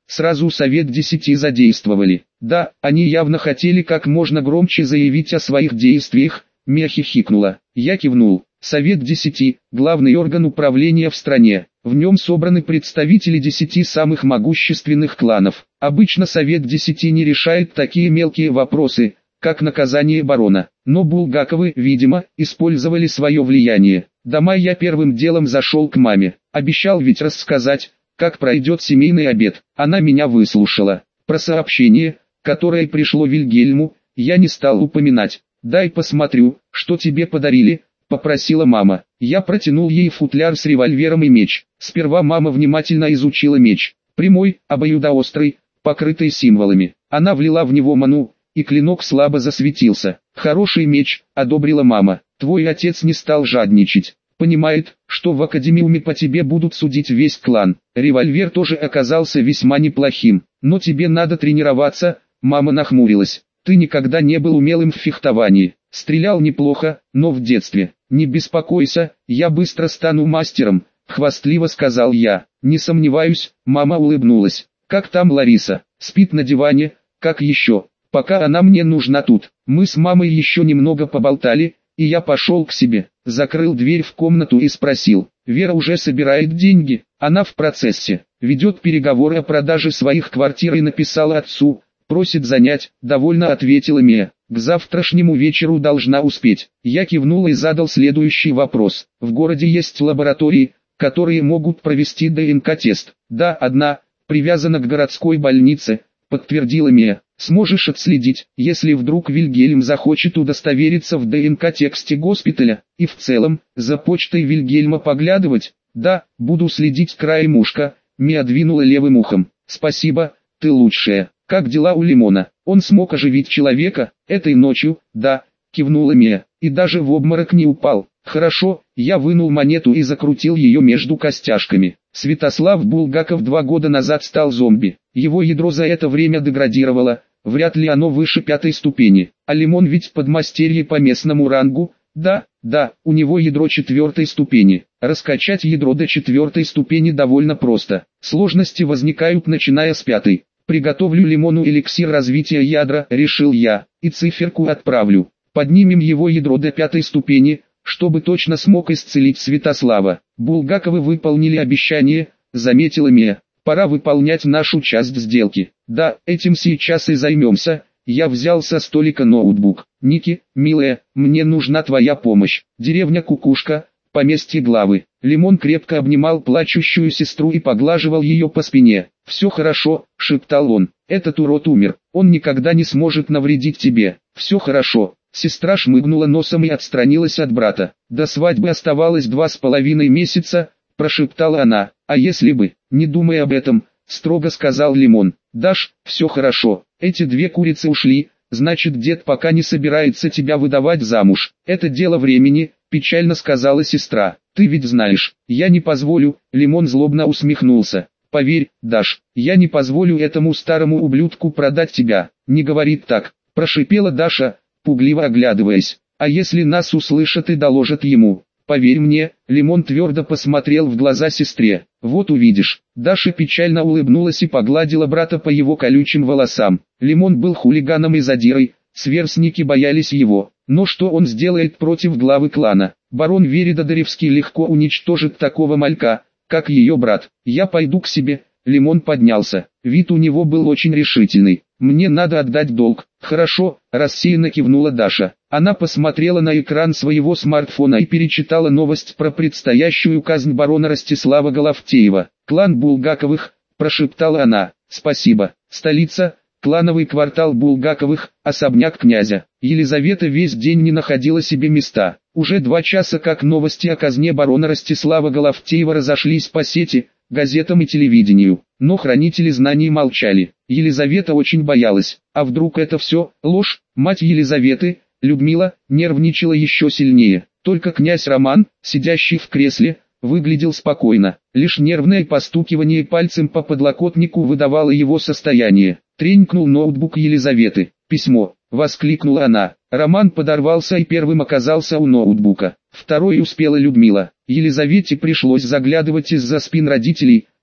Сразу совет десяти задействовали. Да, они явно хотели как можно громче заявить о своих действиях. Мия хихикнула. Я кивнул. Совет десяти – главный орган управления в стране. В нем собраны представители десяти самых могущественных кланов. Обычно Совет десяти не решает такие мелкие вопросы, как наказание барона. Но Булгаковы, видимо, использовали свое влияние. Дома я первым делом зашел к маме. Обещал ведь рассказать, как пройдет семейный обед. Она меня выслушала. Про сообщение, которое пришло Вильгельму, я не стал упоминать. «Дай посмотрю, что тебе подарили», — попросила мама. Я протянул ей футляр с револьвером и меч. Сперва мама внимательно изучила меч. Прямой, обоюдоострый, покрытый символами. Она влила в него ману, и клинок слабо засветился. «Хороший меч», — одобрила мама. «Твой отец не стал жадничать. Понимает, что в академиуме по тебе будут судить весь клан». Револьвер тоже оказался весьма неплохим. «Но тебе надо тренироваться», — мама нахмурилась. «Ты никогда не был умелым в фехтовании. Стрелял неплохо, но в детстве. Не беспокойся, я быстро стану мастером», — хвастливо сказал я. «Не сомневаюсь», — мама улыбнулась. «Как там Лариса? Спит на диване? Как еще? Пока она мне нужна тут». Мы с мамой еще немного поболтали, и я пошел к себе, закрыл дверь в комнату и спросил. «Вера уже собирает деньги, она в процессе, ведет переговоры о продаже своих квартир и написала отцу, просит занять», — довольно ответила Мия. «К завтрашнему вечеру должна успеть». Я кивнул и задал следующий вопрос. «В городе есть лаборатории, которые могут провести ДНК-тест?» «Да, одна, привязана к городской больнице», — подтвердила Мия. «Сможешь отследить, если вдруг Вильгельм захочет удостовериться в ДНК-тексте госпиталя, и в целом, за почтой Вильгельма поглядывать?» «Да, буду следить краем ушка», — Мия двинула левым ухом. «Спасибо, ты лучшая. Как дела у Лимона? Он смог оживить человека?» «Этой ночью, да», — кивнула Мия, — «и даже в обморок не упал». «Хорошо», — я вынул монету и закрутил ее между костяшками. Святослав Булгаков два года назад стал зомби. Его ядро за это время деградировало, вряд ли оно выше пятой ступени. А Лимон ведь подмастерье по местному рангу. Да, да, у него ядро четвертой ступени. Раскачать ядро до четвертой ступени довольно просто. Сложности возникают начиная с пятой. «Приготовлю Лимону эликсир развития ядра», — решил я, — «и циферку отправлю. Поднимем его ядро до пятой ступени, чтобы точно смог исцелить Святослава». «Булгаковы выполнили обещание», — заметила Мия. «Пора выполнять нашу часть сделки». «Да, этим сейчас и займемся». Я взял со столика ноутбук. «Ники, милая, мне нужна твоя помощь. Деревня Кукушка, поместье главы». Лимон крепко обнимал плачущую сестру и поглаживал ее по спине. «Все хорошо», — шептал он. «Этот урод умер. Он никогда не сможет навредить тебе. Все хорошо». Сестра шмыгнула носом и отстранилась от брата. «До свадьбы оставалось два с половиной месяца», — прошептала она. «А если бы, не думай об этом», — строго сказал Лимон. «Даш, все хорошо. Эти две курицы ушли, значит дед пока не собирается тебя выдавать замуж. Это дело времени», — печально сказала сестра. «Ты ведь знаешь, я не позволю», — Лимон злобно усмехнулся. «Поверь, Даш, я не позволю этому старому ублюдку продать тебя». «Не говори так», — прошипела Даша, пугливо оглядываясь. «А если нас услышат и доложат ему?» «Поверь мне», — Лимон твердо посмотрел в глаза сестре. «Вот увидишь». Даша печально улыбнулась и погладила брата по его колючим волосам. Лимон был хулиганом и задирой, сверстники боялись его. Но что он сделает против главы клана? Барон Веридодаревский легко уничтожит такого малька, как ее брат. «Я пойду к себе». Лимон поднялся. Вид у него был очень решительный. «Мне надо отдать долг». «Хорошо», — рассеянно кивнула Даша. Она посмотрела на экран своего смартфона и перечитала новость про предстоящую казнь барона Ростислава Головтеева. «Клан Булгаковых», — прошептала она. «Спасибо». Столица, клановый квартал Булгаковых, особняк князя. Елизавета весь день не находила себе места. Уже два часа как новости о казне барона Ростислава Головтеева разошлись по сети, газетам и телевидению. Но хранители знаний молчали. Елизавета очень боялась. А вдруг это все ложь? Мать Елизаветы, Людмила, нервничала еще сильнее. Только князь Роман, сидящий в кресле, выглядел спокойно. Лишь нервное постукивание пальцем по подлокотнику выдавало его состояние. Тренькнул ноутбук Елизаветы. «Письмо!» — воскликнула она. Роман подорвался и первым оказался у ноутбука. Второй успела Людмила. Елизавете пришлось заглядывать из-за спин родителей,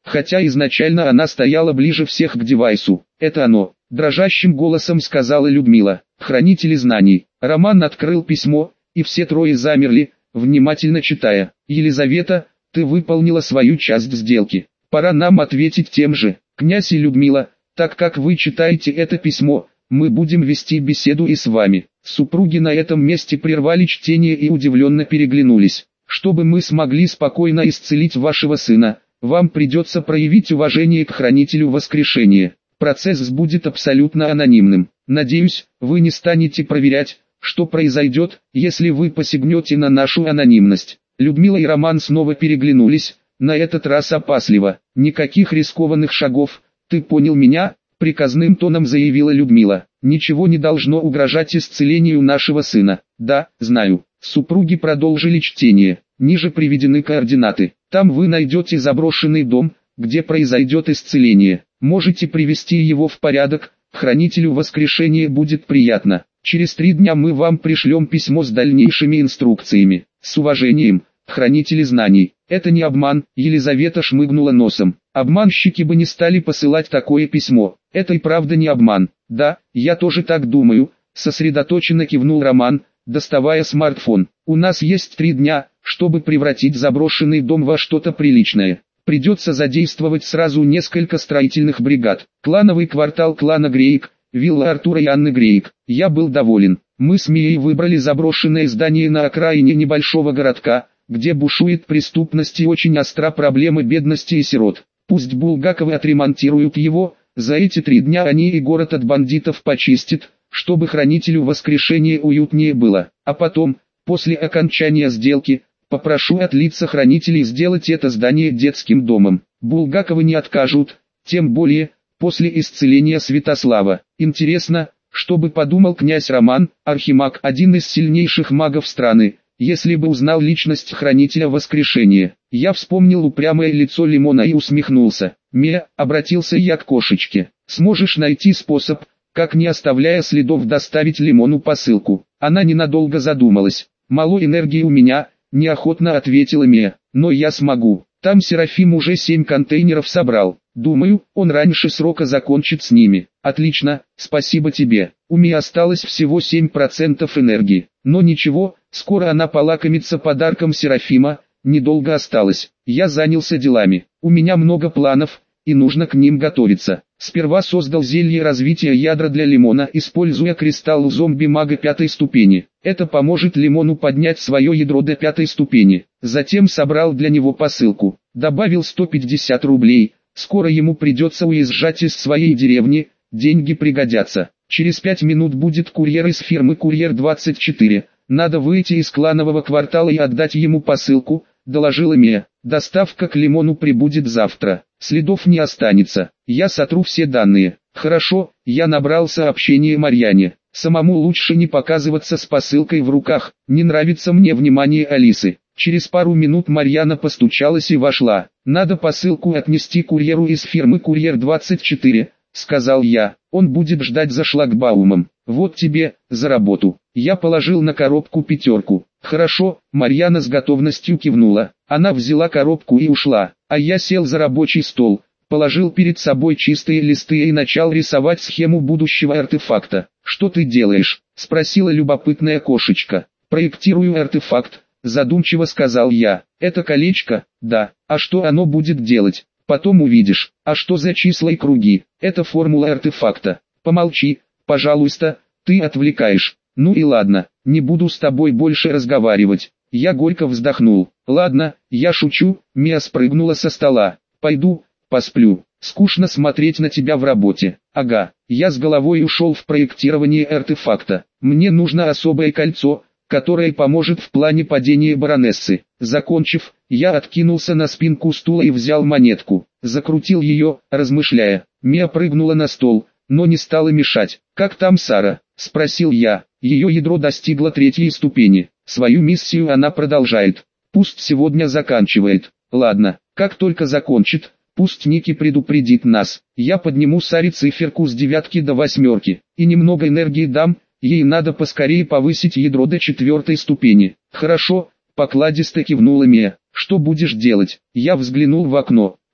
хотя изначально она стояла ближе всех к девайсу. «Это оно», – дрожащим голосом сказала Людмила. «Хранители знаний». Роман открыл письмо, и все трое замерли, внимательно читая. «Елизавета, ты выполнила свою часть сделки. Пора нам ответить тем же. Князь и Людмила, так как вы читаете это письмо, мы будем вести беседу и с вами». Супруги на этом месте прервали чтение и удивленно переглянулись. «Чтобы мы смогли спокойно исцелить вашего сына, вам придется проявить уважение к хранителю воскрешения. Процесс будет абсолютно анонимным. Надеюсь, вы не станете проверять, что произойдет, если вы посягнете на нашу анонимность». Людмила и Роман снова переглянулись, на этот раз опасливо. «Никаких рискованных шагов, ты понял меня?» – приказным тоном заявила Людмила. «Ничего не должно угрожать исцелению нашего сына». «Да, знаю». Супруги продолжили чтение. Ниже приведены координаты. Там вы найдете заброшенный дом, где произойдет исцеление. Можете привести его в порядок, хранителю воскрешения будет приятно. Через три дня мы вам пришлем письмо с дальнейшими инструкциями. С уважением, хранители знаний. Это не обман, Елизавета шмыгнула носом. Обманщики бы не стали посылать такое письмо. Это и правда не обман. Да, я тоже так думаю, сосредоточенно кивнул Роман, доставая смартфон. У нас есть три дня, чтобы превратить заброшенный дом во что-то приличное. Придется задействовать сразу несколько строительных бригад. Клановый квартал клана Грейк, вилла Артура и Анны Грейк. Я был доволен. Мы с Мией выбрали заброшенное здание на окраине небольшого городка, где бушует преступность и очень остра проблема бедности и сирот. Пусть Булгаковы отремонтируют его, за эти три дня они и город от бандитов почистят, чтобы хранителю воскрешения уютнее было. А потом, после окончания сделки, попрошу от лица хранителей сделать это здание детским домом. Булгаковы не откажут, тем более, после исцеления Святослава. Интересно, что бы подумал князь Роман, архимаг, один из сильнейших магов страны, если бы узнал личность хранителя воскрешения. Я вспомнил упрямое лицо Лимона и усмехнулся. «Мия», — обратился я к кошечке, — «сможешь найти способ, как не оставляя следов доставить Лимону посылку?» Она ненадолго задумалась. «Мало энергии у меня», — неохотно ответила Мия, — «но я смогу. Там Серафим уже семь контейнеров собрал. Думаю, он раньше срока закончит с ними». «Отлично, спасибо тебе. У Мии осталось всего семь процентов энергии. Но ничего, скоро она полакомится подарком Серафима, недолго осталось. Я занялся делами. У меня много планов, и нужно к ним готовиться. Сперва создал зелье развития ядра для Лимона, используя кристалл зомби-мага пятой ступени. Это поможет Лимону поднять свое ядро до пятой ступени. Затем собрал для него посылку. Добавил сто пятьдесят рублей. Скоро ему придется уезжать из своей деревни, деньги пригодятся. Через пять минут будет курьер из фирмы «Курьер двадцать четыре». Надо выйти из кланового квартала и отдать ему посылку, доложила Мия. Доставка к Лимону прибудет завтра. Следов не останется. Я сотру все данные. Хорошо, я набрал сообщение Марьяне. Самому лучше не показываться с посылкой в руках. Не нравится мне внимание Алисы. Через пару минут Марьяна постучалась и вошла. «Надо посылку отнести курьеру из фирмы «Курьер двадцать четыре», — сказал я. «Он будет ждать за шлагбаумом. Вот тебе, за работу». Я положил на коробку пятерку. «Хорошо», — Марьяна с готовностью кивнула. Она взяла коробку и ушла, а я сел за рабочий стол, положил перед собой чистые листы и начал рисовать схему будущего артефакта. «Что ты делаешь?» — спросила любопытная кошечка. «Проектирую артефакт», — задумчиво сказал я. «Это колечко?» «Да. А что оно будет делать?» «Потом увидишь». «А что за числа и круги?» «Это формула артефакта». «Помолчи, пожалуйста, ты отвлекаешь». «Ну и ладно, не буду с тобой больше разговаривать». Я горько вздохнул. «Ладно, я шучу», — Мия спрыгнула со стола. «Пойду, посплю. Скучно смотреть на тебя в работе». «Ага». Я с головой ушел в проектирование артефакта. Мне нужно особое кольцо, которое поможет в плане падения баронессы. Закончив, я откинулся на спинку стула и взял монетку. Закрутил ее, размышляя. Мия прыгнула на стол, но не стала мешать. «Как там Сара?» — спросил я. Ее ядро достигло третьей ступени. Свою миссию она продолжает. Пусть сегодня заканчивает. Ладно, как только закончит, пусть Ники предупредит нас. Я подниму Саре циферку с девятки до восьмерки. И немного энергии дам, ей надо поскорее повысить ядро до четвертой ступени. Хорошо, покладисто кивнула Мия. Что будешь делать? Я взглянул в окно.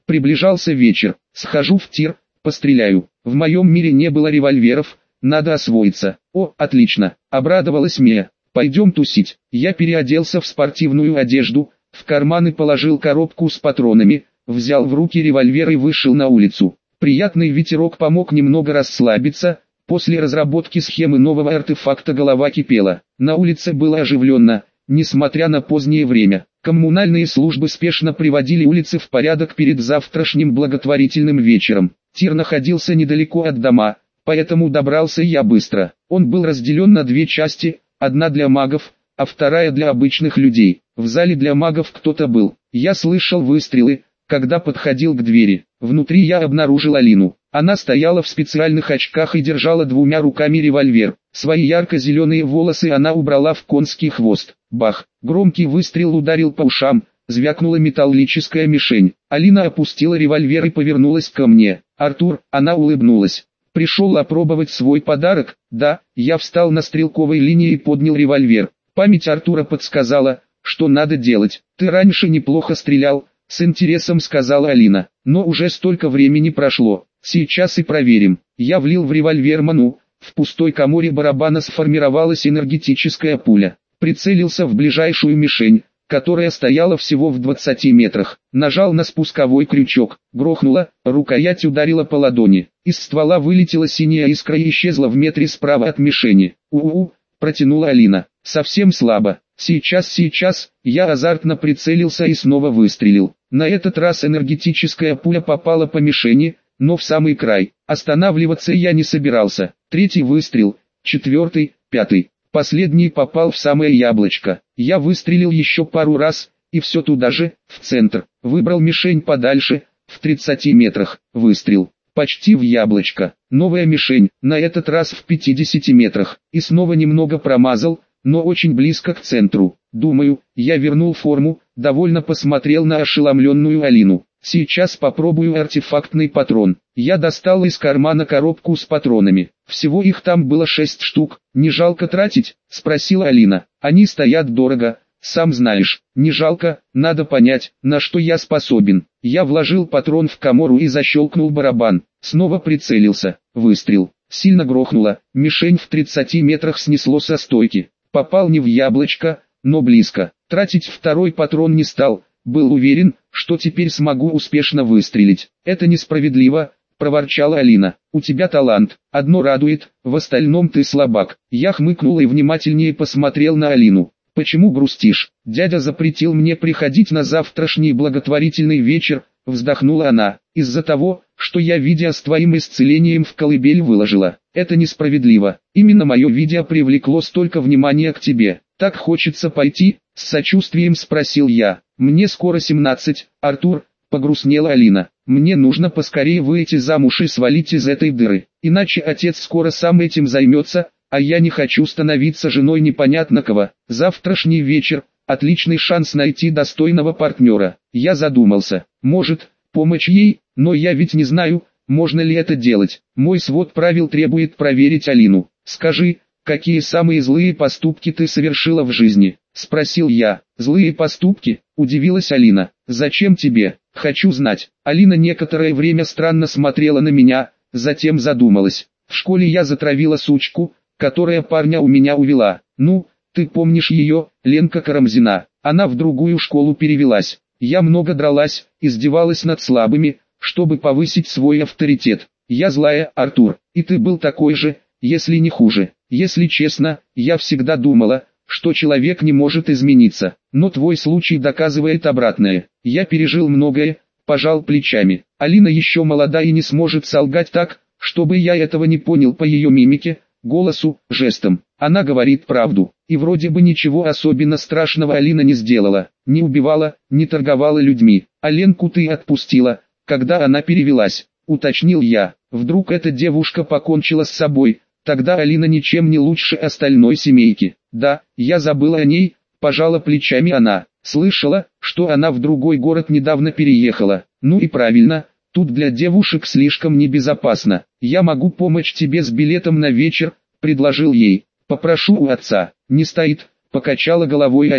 Приближался вечер. Схожу в тир, постреляю. В моем мире не было револьверов, надо освоиться. О, отлично, обрадовалась Мия. Пойдем тусить. Я переоделся в спортивную одежду, в карманы положил коробку с патронами, взял в руки револьвер и вышел на улицу. Приятный ветерок помог немного расслабиться. После разработки схемы нового артефакта голова кипела. На улице было оживленно, несмотря на позднее время. Коммунальные службы спешно приводили улицы в порядок перед завтрашним благотворительным вечером. Тир находился недалеко от дома, поэтому добрался я быстро. Он был разделен на две части, одна для магов, а вторая для обычных людей. В зале для магов кто-то был. Я слышал выстрелы, когда подходил к двери. Внутри я обнаружил Алину. Она стояла в специальных очках и держала двумя руками револьвер. Свои ярко-зеленые волосы она убрала в конский хвост. Бах! Громкий выстрел ударил по ушам, звякнула металлическая мишень. Алина опустила револьвер и повернулась ко мне. «Артур», она улыбнулась. «Пришел опробовать свой подарок?» «Да». Я встал на стрелковой линии и поднял револьвер. Память Артура подсказала, что надо делать. «Ты раньше неплохо стрелял», — с интересом сказала Алина. «Но уже столько времени прошло. Сейчас и проверим». Я влил в револьвер ману. В пустой коморе барабана сформировалась энергетическая пуля. Прицелился в ближайшую мишень, которая стояла всего в двадцати метрах. Нажал на спусковой крючок. Грохнуло, рукоять ударила по ладони. Из ствола вылетела синяя искра и исчезла в метре справа от мишени. «У-у-у», протянула Алина. «Совсем слабо. Сейчас, сейчас». Я азартно прицелился и снова выстрелил. На этот раз энергетическая пуля попала по мишени, но в самый край. Останавливаться я не собирался. Третий выстрел, четвертый, пятый. Последний попал в самое яблочко. Я выстрелил еще пару раз, и все туда же, в центр. Выбрал мишень подальше, в тридцати метрах. Выстрел. Почти в яблочко. Новая мишень, на этот раз в пятидесяти метрах. И снова немного промазал, но очень близко к центру. Думаю, я вернул форму, довольно посмотрел на ошеломленную Алину. Сейчас попробую артефактный патрон. Я достал из кармана коробку с патронами. Всего их там было шесть штук. «Не жалко тратить?» — спросила Алина. «Они стоят дорого, сам знаешь. Не жалко, надо понять, на что я способен». Я вложил патрон в камору и защелкнул барабан. Снова прицелился. Выстрел. Сильно грохнуло. Мишень в тридцати метрах снесло со стойки. Попал не в яблочко, но близко. Тратить второй патрон не стал. Был уверен, что теперь смогу успешно выстрелить. «Это несправедливо», — проворчала Алина. «У тебя талант. Одно радует, в остальном ты слабак». Я хмыкнул и внимательнее посмотрел на Алину. «Почему грустишь? Дядя запретил мне приходить на завтрашний благотворительный вечер», — вздохнула она. «Из-за того, что я видео с твоим исцелением в колыбель выложила. Это несправедливо. Именно мое видео привлекло столько внимания к тебе. Так хочется пойти?» — с сочувствием спросил я. «Мне скоро семнадцать, Артур», — погрустнела Алина. «Мне нужно поскорее выйти замуж и свалить из этой дыры, иначе отец скоро сам этим займется, а я не хочу становиться женой непонятно кого. Завтрашний вечер — отличный шанс найти достойного партнера». Я задумался. Может, помочь ей, но я ведь не знаю, можно ли это делать. Мой свод правил требует проверить Алину. «Скажи, какие самые злые поступки ты совершила в жизни?» — спросил я. «Злые поступки?» — удивилась Алина. «Зачем тебе?» «Хочу знать». Алина некоторое время странно смотрела на меня, затем задумалась. «В школе я затравила сучку, которая парня у меня увела. Ну, ты помнишь ее, Ленка Карамзина. Она в другую школу перевелась. Я много дралась, издевалась над слабыми, чтобы повысить свой авторитет. Я злая, Артур, и ты был такой же, если не хуже. Если честно, я всегда думала, что человек не может измениться, но твой случай доказывает обратное. Я пережил многое, пожал плечами. Алина еще молода и не сможет солгать так, чтобы я этого не понял по ее мимике, голосу, жестам. Она говорит правду, и вроде бы ничего особенно страшного Алина не сделала, не убивала, не торговала людьми. А Ленку ты отпустила, когда она перевелась, уточнил я. Вдруг эта девушка покончила с собой? Тогда Алина ничем не лучше остальной семейки. Да, я забыла о ней, пожала плечами она. Слышала, что она в другой город недавно переехала. Ну и правильно, тут для девушек слишком небезопасно. Я могу помочь тебе с билетом на вечер, предложил ей. Попрошу у отца. Не стоит, покачала головой Алина.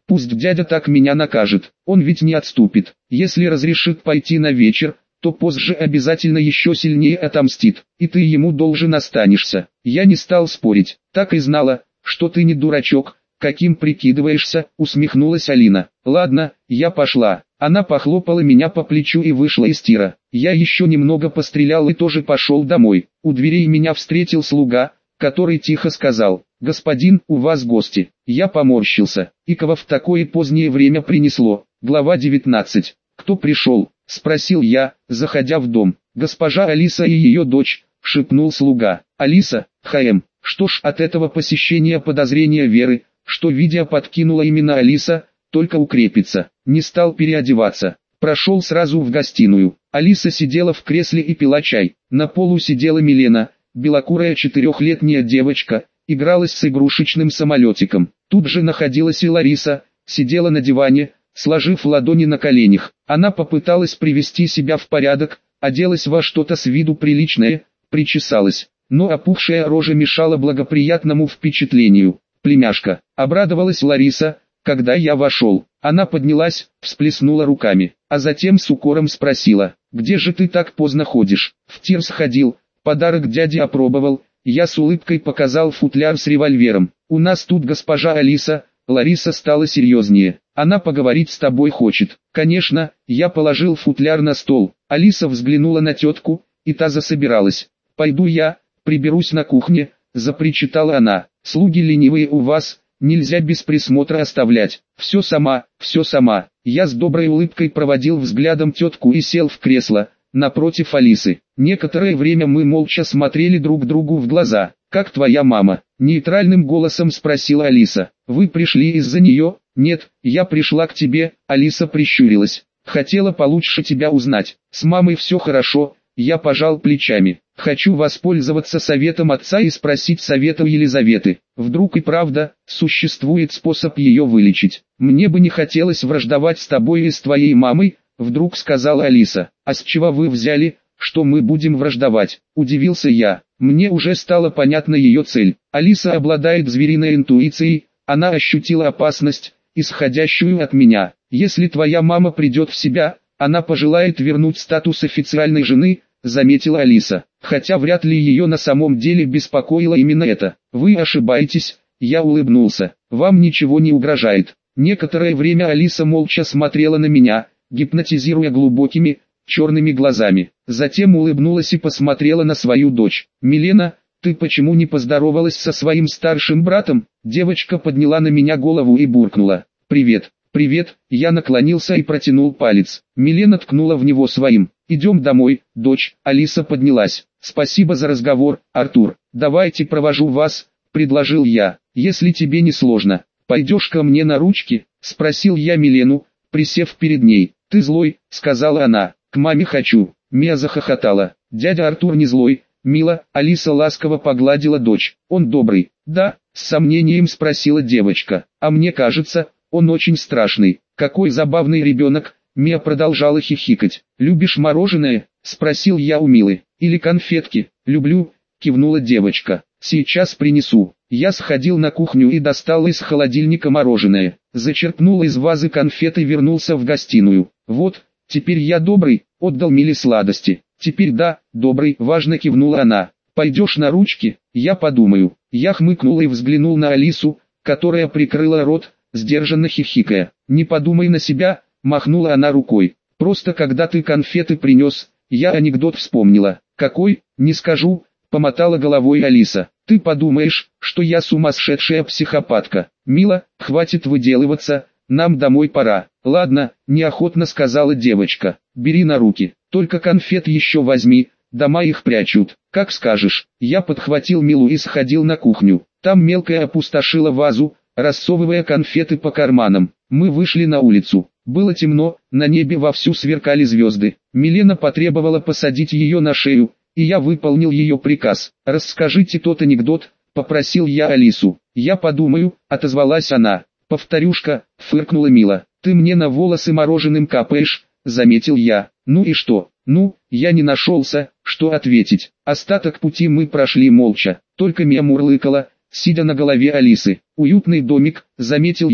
Пусть дядя так меня накажет, он ведь не отступит. Если разрешит пойти на вечер, то позже обязательно еще сильнее отомстит, и ты ему должен останешься. Я не стал спорить, так и знала, что ты не дурачок, каким прикидываешься, усмехнулась Алина. Ладно, я пошла. Она похлопала меня по плечу и вышла из тира. Я еще немного пострелял и тоже пошел домой. У дверей меня встретил слуга, который тихо сказал: «Господин, у вас гости». Я поморщился. И кого в такое позднее время принесло? Глава девятнадцать. «Кто пришел?» — спросил я, заходя в дом. «Госпожа Алиса и ее дочь», — шепнул слуга. «Алиса, ха-эм». Что ж, от этого посещения подозрения Веры, что видео подкинула именно Алиса, только укрепится. Не стал переодеваться. Прошел сразу в гостиную. Алиса сидела в кресле и пила чай. На полу сидела Милена, белокурая четырехлетняя девочка, игралась с игрушечным самолетиком. Тут же находилась и Лариса, сидела на диване, сложив ладони на коленях. Она попыталась привести себя в порядок, оделась во что-то с виду приличное, причесалась, но опухшая рожа мешала благоприятному впечатлению. «Племяшка», — обрадовалась Лариса, когда я вошел. Она поднялась, всплеснула руками, а затем с укором спросила: «Где же ты так поздно ходишь?» «В тир сходил, подарок дяде опробовал». Я с улыбкой показал футляр с револьвером. «У нас тут госпожа Алиса». Лариса стала серьезнее. «Она поговорить с тобой хочет». «Конечно». Я положил футляр на стол. Алиса взглянула на тетку, и та засобиралась. «Пойду я, приберусь на кухне», — запричитала она. «Слуги ленивые у вас, нельзя без присмотра оставлять. Все сама, все сама». Я с доброй улыбкой проводил взглядом тетку и сел в кресло напротив Алисы. Некоторое время мы молча смотрели друг другу в глаза. «Как твоя мама?» — нейтральным голосом спросила Алиса. «Вы пришли из-за нее?» «Нет, я пришла к тебе», — Алиса прищурилась. «Хотела получше тебя узнать. С мамой все хорошо». Я пожал плечами. «Хочу воспользоваться советом отца и спросить совета у Елизаветы. Вдруг и правда, существует способ ее вылечить. Мне бы не хотелось враждовать с тобой и с твоей мамой», — вдруг сказала Алиса. «А с чего вы взяли, что мы будем враждовать?» — удивился я. Мне уже стала понятна ее цель. Алиса обладает звериной интуицией, она ощутила опасность, исходящую от меня. Если твоя мама придет в себя, она пожелает вернуть статус официальной жены, заметила Алиса. Хотя вряд ли ее на самом деле беспокоило именно это. Вы ошибаетесь, я улыбнулся. Вам ничего не угрожает. Некоторое время Алиса молча смотрела на меня, гипнотизируя глубокими, черными глазами. Затем улыбнулась и посмотрела на свою дочь. «Милена, ты почему не поздоровалась со своим старшим братом?» Девочка подняла на меня голову и буркнула: «Привет». «Привет», я наклонился и протянул палец. Милена ткнула в него своим. «Идем домой, дочь». Алиса поднялась. «Спасибо за разговор, Артур. Давайте провожу вас», предложил я. «Если тебе не сложно, пойдешь ко мне на ручки?» Спросил я Милену, присев перед ней. «Ты злой», сказала она. «К маме хочу». Мия захохотала. «Дядя Артур не злой, мила». Алиса ласково погладила дочь. «Он добрый». «Да», с сомнением спросила девочка. «А мне кажется, он очень страшный». «Какой забавный ребенок», Мия продолжала хихикать. «Любишь мороженое?» спросил я у Милы. «Или конфетки?» «Люблю», кивнула девочка. «Сейчас принесу». Я сходил на кухню и достал из холодильника мороженое. Зачерпнул из вазы конфеты и вернулся в гостиную. «Вот, теперь я добрый», отдал Миле сладости. «Теперь да, добрый», важно кивнула она. «Пойдешь на ручки?» «Я подумаю». Я хмыкнул и взглянул на Алису, которая прикрыла рот, сдержанно хихикая. «Не подумай на себя», махнула она рукой. «Просто когда ты конфеты принес, я анекдот вспомнила». «Какой?» «Не скажу», помотала головой Алиса. «Ты подумаешь, что я сумасшедшая психопатка». «Мила, хватит выделываться, нам домой пора». «Ладно», неохотно сказала девочка. «Бери на руки, только конфет еще возьми, дома их прячут». «Как скажешь». Я подхватил Милу и сходил на кухню. Там мелкая опустошила вазу, рассовывая конфеты по карманам. Мы вышли на улицу. Было темно, на небе вовсю сверкали звезды. Милена потребовала посадить ее на шею, и я выполнил ее приказ. «Расскажите тот анекдот», — попросил я Алису. «Я подумаю», — отозвалась она. «Повторюшка», — фыркнула Мила. «Ты мне на волосы мороженым капаешь», — заметил я. «Ну и что?» «Ну, я не нашелся, что ответить». Остаток пути мы прошли молча. Только Мия мурлыкала, сидя на голове Алисы. «Уютный домик», — заметил я,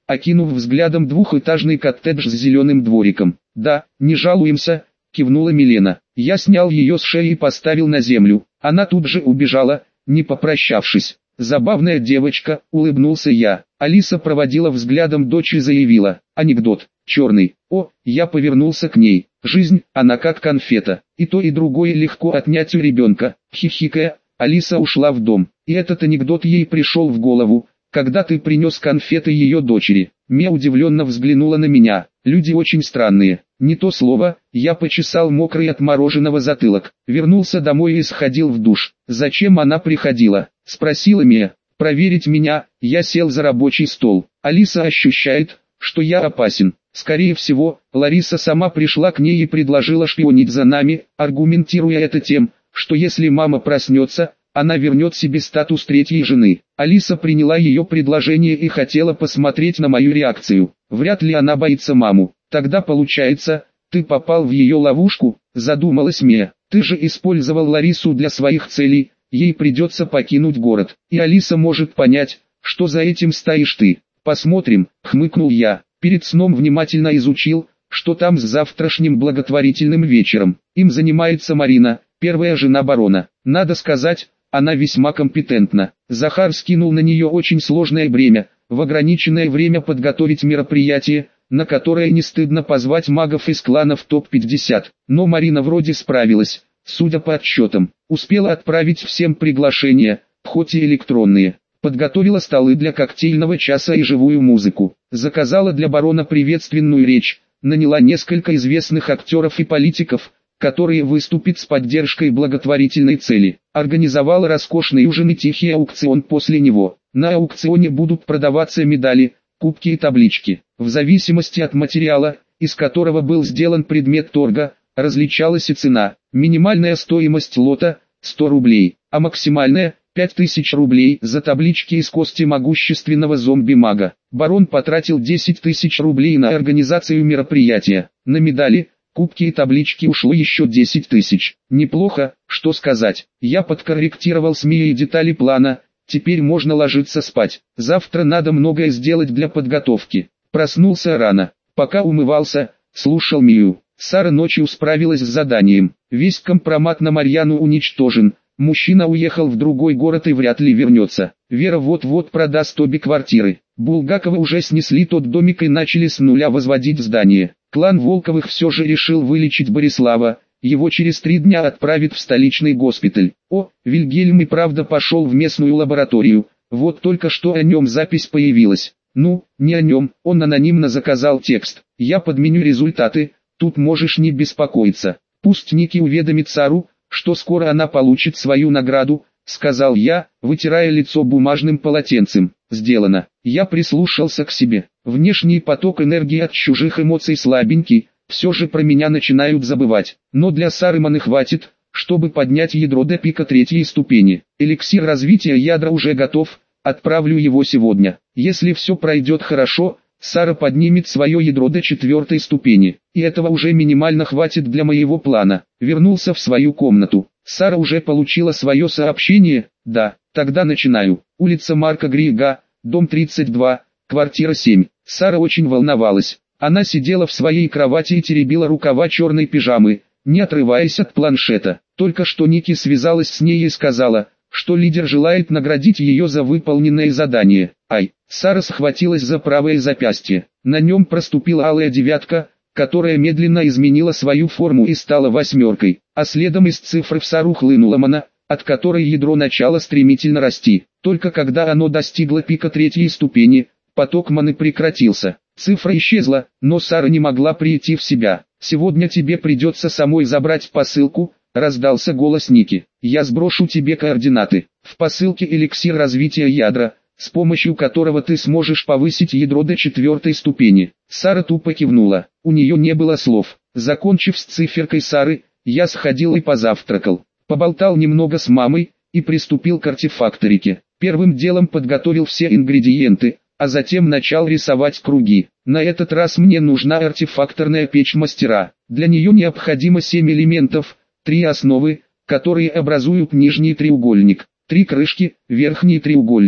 окинув взглядом двухэтажный коттедж с зеленым двориком. «Да, не жалуемся», — кивнула Милена. Я снял ее с шеи и поставил на землю. Она тут же убежала, не попрощавшись. «Забавная девочка», — улыбнулся я. Алиса проводила взглядом дочь и заявила: «Анекдот. Черный». О, я повернулся к ней. «Жизнь, она как конфета. И то и другое легко отнять у ребенка». Хихикая, Алиса ушла в дом. И этот анекдот ей пришел в голову, когда ты принес конфеты ее дочери. Мия удивленно взглянула на меня. Люди очень странные. Не то слово, я почесал мокрый от мороженого затылок. Вернулся домой и сходил в душ. «Зачем она приходила?» — спросила Мия. «Проверить меня». Я сел за рабочий стол. Алиса ощущает, что я опасен. Скорее всего, Лариса сама пришла к ней и предложила шпионить за нами, аргументируя это тем, что если мама проснется, она вернет себе статус третьей жены. Алиса приняла ее предложение и хотела посмотреть на мою реакцию. Вряд ли она боится маму. Тогда получается, ты попал в ее ловушку, задумалась Мия. Ты же использовал Ларису для своих целей, ей придется покинуть город. И Алиса может понять, что за этим стоишь ты. Посмотрим, хмыкнул я. Перед сном внимательно изучил, что там с завтрашним благотворительным вечером. Им занимается Марина, первая жена барона. Надо сказать, она весьма компетентна. Захар скинул на нее очень сложное бремя, в ограниченное время подготовить мероприятие, на которое не стыдно позвать магов из кланов топ пятьдесят. Но Марина вроде справилась, судя по отчетам. Успела отправить всем приглашения, хоть и электронные. Подготовила столы для коктейльного часа и живую музыку. Заказала для барона приветственную речь, наняла несколько известных актеров и политиков, которые выступят с поддержкой благотворительной цели. Организовала роскошный ужин и тихий аукцион после него. На аукционе будут продаваться медали, кубки и таблички. В зависимости от материала, из которого был сделан предмет торга, различалась и цена. Минимальная стоимость лота – сто рублей, а максимальная – пять тысяч рублей за таблички из кости могущественного зомби-мага. Барон потратил десять тысяч рублей на организацию мероприятия. На медали, кубки и таблички ушло еще десять тысяч. Неплохо, что сказать. Я подкорректировал с Мией детали плана, теперь можно ложиться спать. Завтра надо многое сделать для подготовки. Проснулся рано. Пока умывался, слушал Мию. Сара ночью справилась с заданием. Весь компромат на Марьяну уничтожен. Мужчина уехал в другой город и вряд ли вернется. Вера вот-вот продаст обе квартиры. Булгаковы уже снесли тот домик и начали с нуля возводить здание. Клан Волковых все же решил вылечить Борислава. Его через три дня отправят в столичный госпиталь. О, Вильгельм и правда пошел в местную лабораторию. Вот только что о нем запись появилась. Ну, не о нем, он анонимно заказал текст. Я подменю результаты, тут можешь не беспокоиться. Пусть Ники уведомит Сару, что скоро она получит свою награду, сказал я, вытирая лицо бумажным полотенцем. Сделано. Я прислушался к себе. Внешний поток энергии от чужих эмоций слабенький, все же про меня начинают забывать. Но для Сары маны хватит, чтобы поднять ядро до пика третьей ступени. Эликсир развития ядра уже готов, отправлю его сегодня. Если все пройдет хорошо, Сара поднимет свое ядро до четвертой ступени, и этого уже минимально хватит для моего плана. Вернулся в свою комнату. Сара уже получила свое сообщение, да, тогда начинаю. Улица Марка Грига, дом тридцать два, квартира семь. Сара очень волновалась. Она сидела в своей кровати и теребила рукава черной пижамы, не отрываясь от планшета. Только что Ники связалась с ней и сказала, что лидер желает наградить ее за выполненное задание. Ай, Сара схватилась за правое запястье. На нем проступила алая девятка, которая медленно изменила свою форму и стала восьмеркой, а следом из цифр в Сару хлынула мана, от которой ядро начало стремительно расти. Только когда оно достигло пика третьей ступени, поток маны прекратился. Цифра исчезла, но Сара не могла прийти в себя. «Сегодня тебе придется самой забрать посылку», — раздался голос Ники. «Я сброшу тебе координаты. В посылке эликсир развития ядра, с помощью которого ты сможешь повысить ядро до четвертой ступени». Сара тупо кивнула. У нее не было слов. Закончив с циферкой Сары, я сходил и позавтракал. Поболтал немного с мамой и приступил к артефакторике. Первым делом подготовил все ингредиенты, а затем начал рисовать круги. На этот раз мне нужна артефакторная печь мастера. Для нее необходимо семь элементов, три основы, которые образуют нижний треугольник, три крышки, верхний треугольник,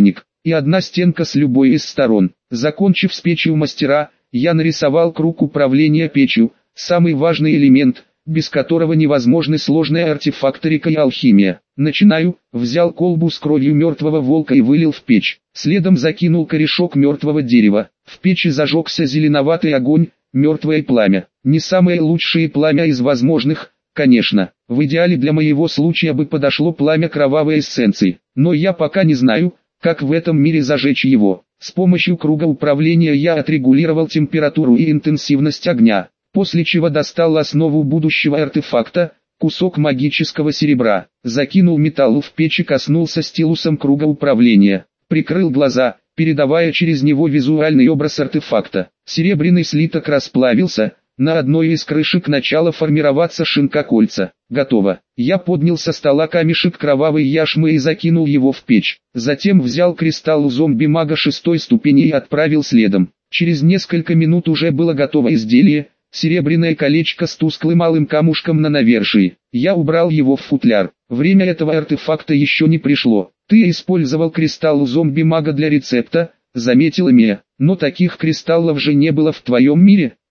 и одна стенка с любой из сторон. Закончив с печью мастера, я нарисовал круг управления печью, самый важный элемент, без которого невозможны сложная артефакторика и алхимия. Начинаю, взял колбу с кровью мертвого волка и вылил в печь. Следом закинул корешок мертвого дерева. В печи зажегся зеленоватый огонь, мертвое пламя. Не самое лучшее пламя из возможных, конечно. В идеале для моего случая бы подошло пламя кровавой эссенции. Но я пока не знаю, как в этом мире зажечь его. С помощью круга управления я отрегулировал температуру и интенсивность огня, после чего достал основу будущего артефакта, кусок магического серебра, закинул металл в печь и коснулся стилусом круга управления, прикрыл глаза, передавая через него визуальный образ артефакта. Серебряный слиток расплавился, на одной из крышек начало формироваться шинка-кольца. Готово. Я поднял со стола камешек кровавой яшмы и закинул его в печь. Затем взял кристалл зомби-мага шестой ступени и отправил следом. Через несколько минут уже было готово изделие, серебряное колечко с тусклым алым камушком на навершии. Я убрал его в футляр. Время этого артефакта еще не пришло. Ты использовал кристалл зомби-мага для рецепта, заметила Мия. Но таких кристаллов же не было в твоем мире.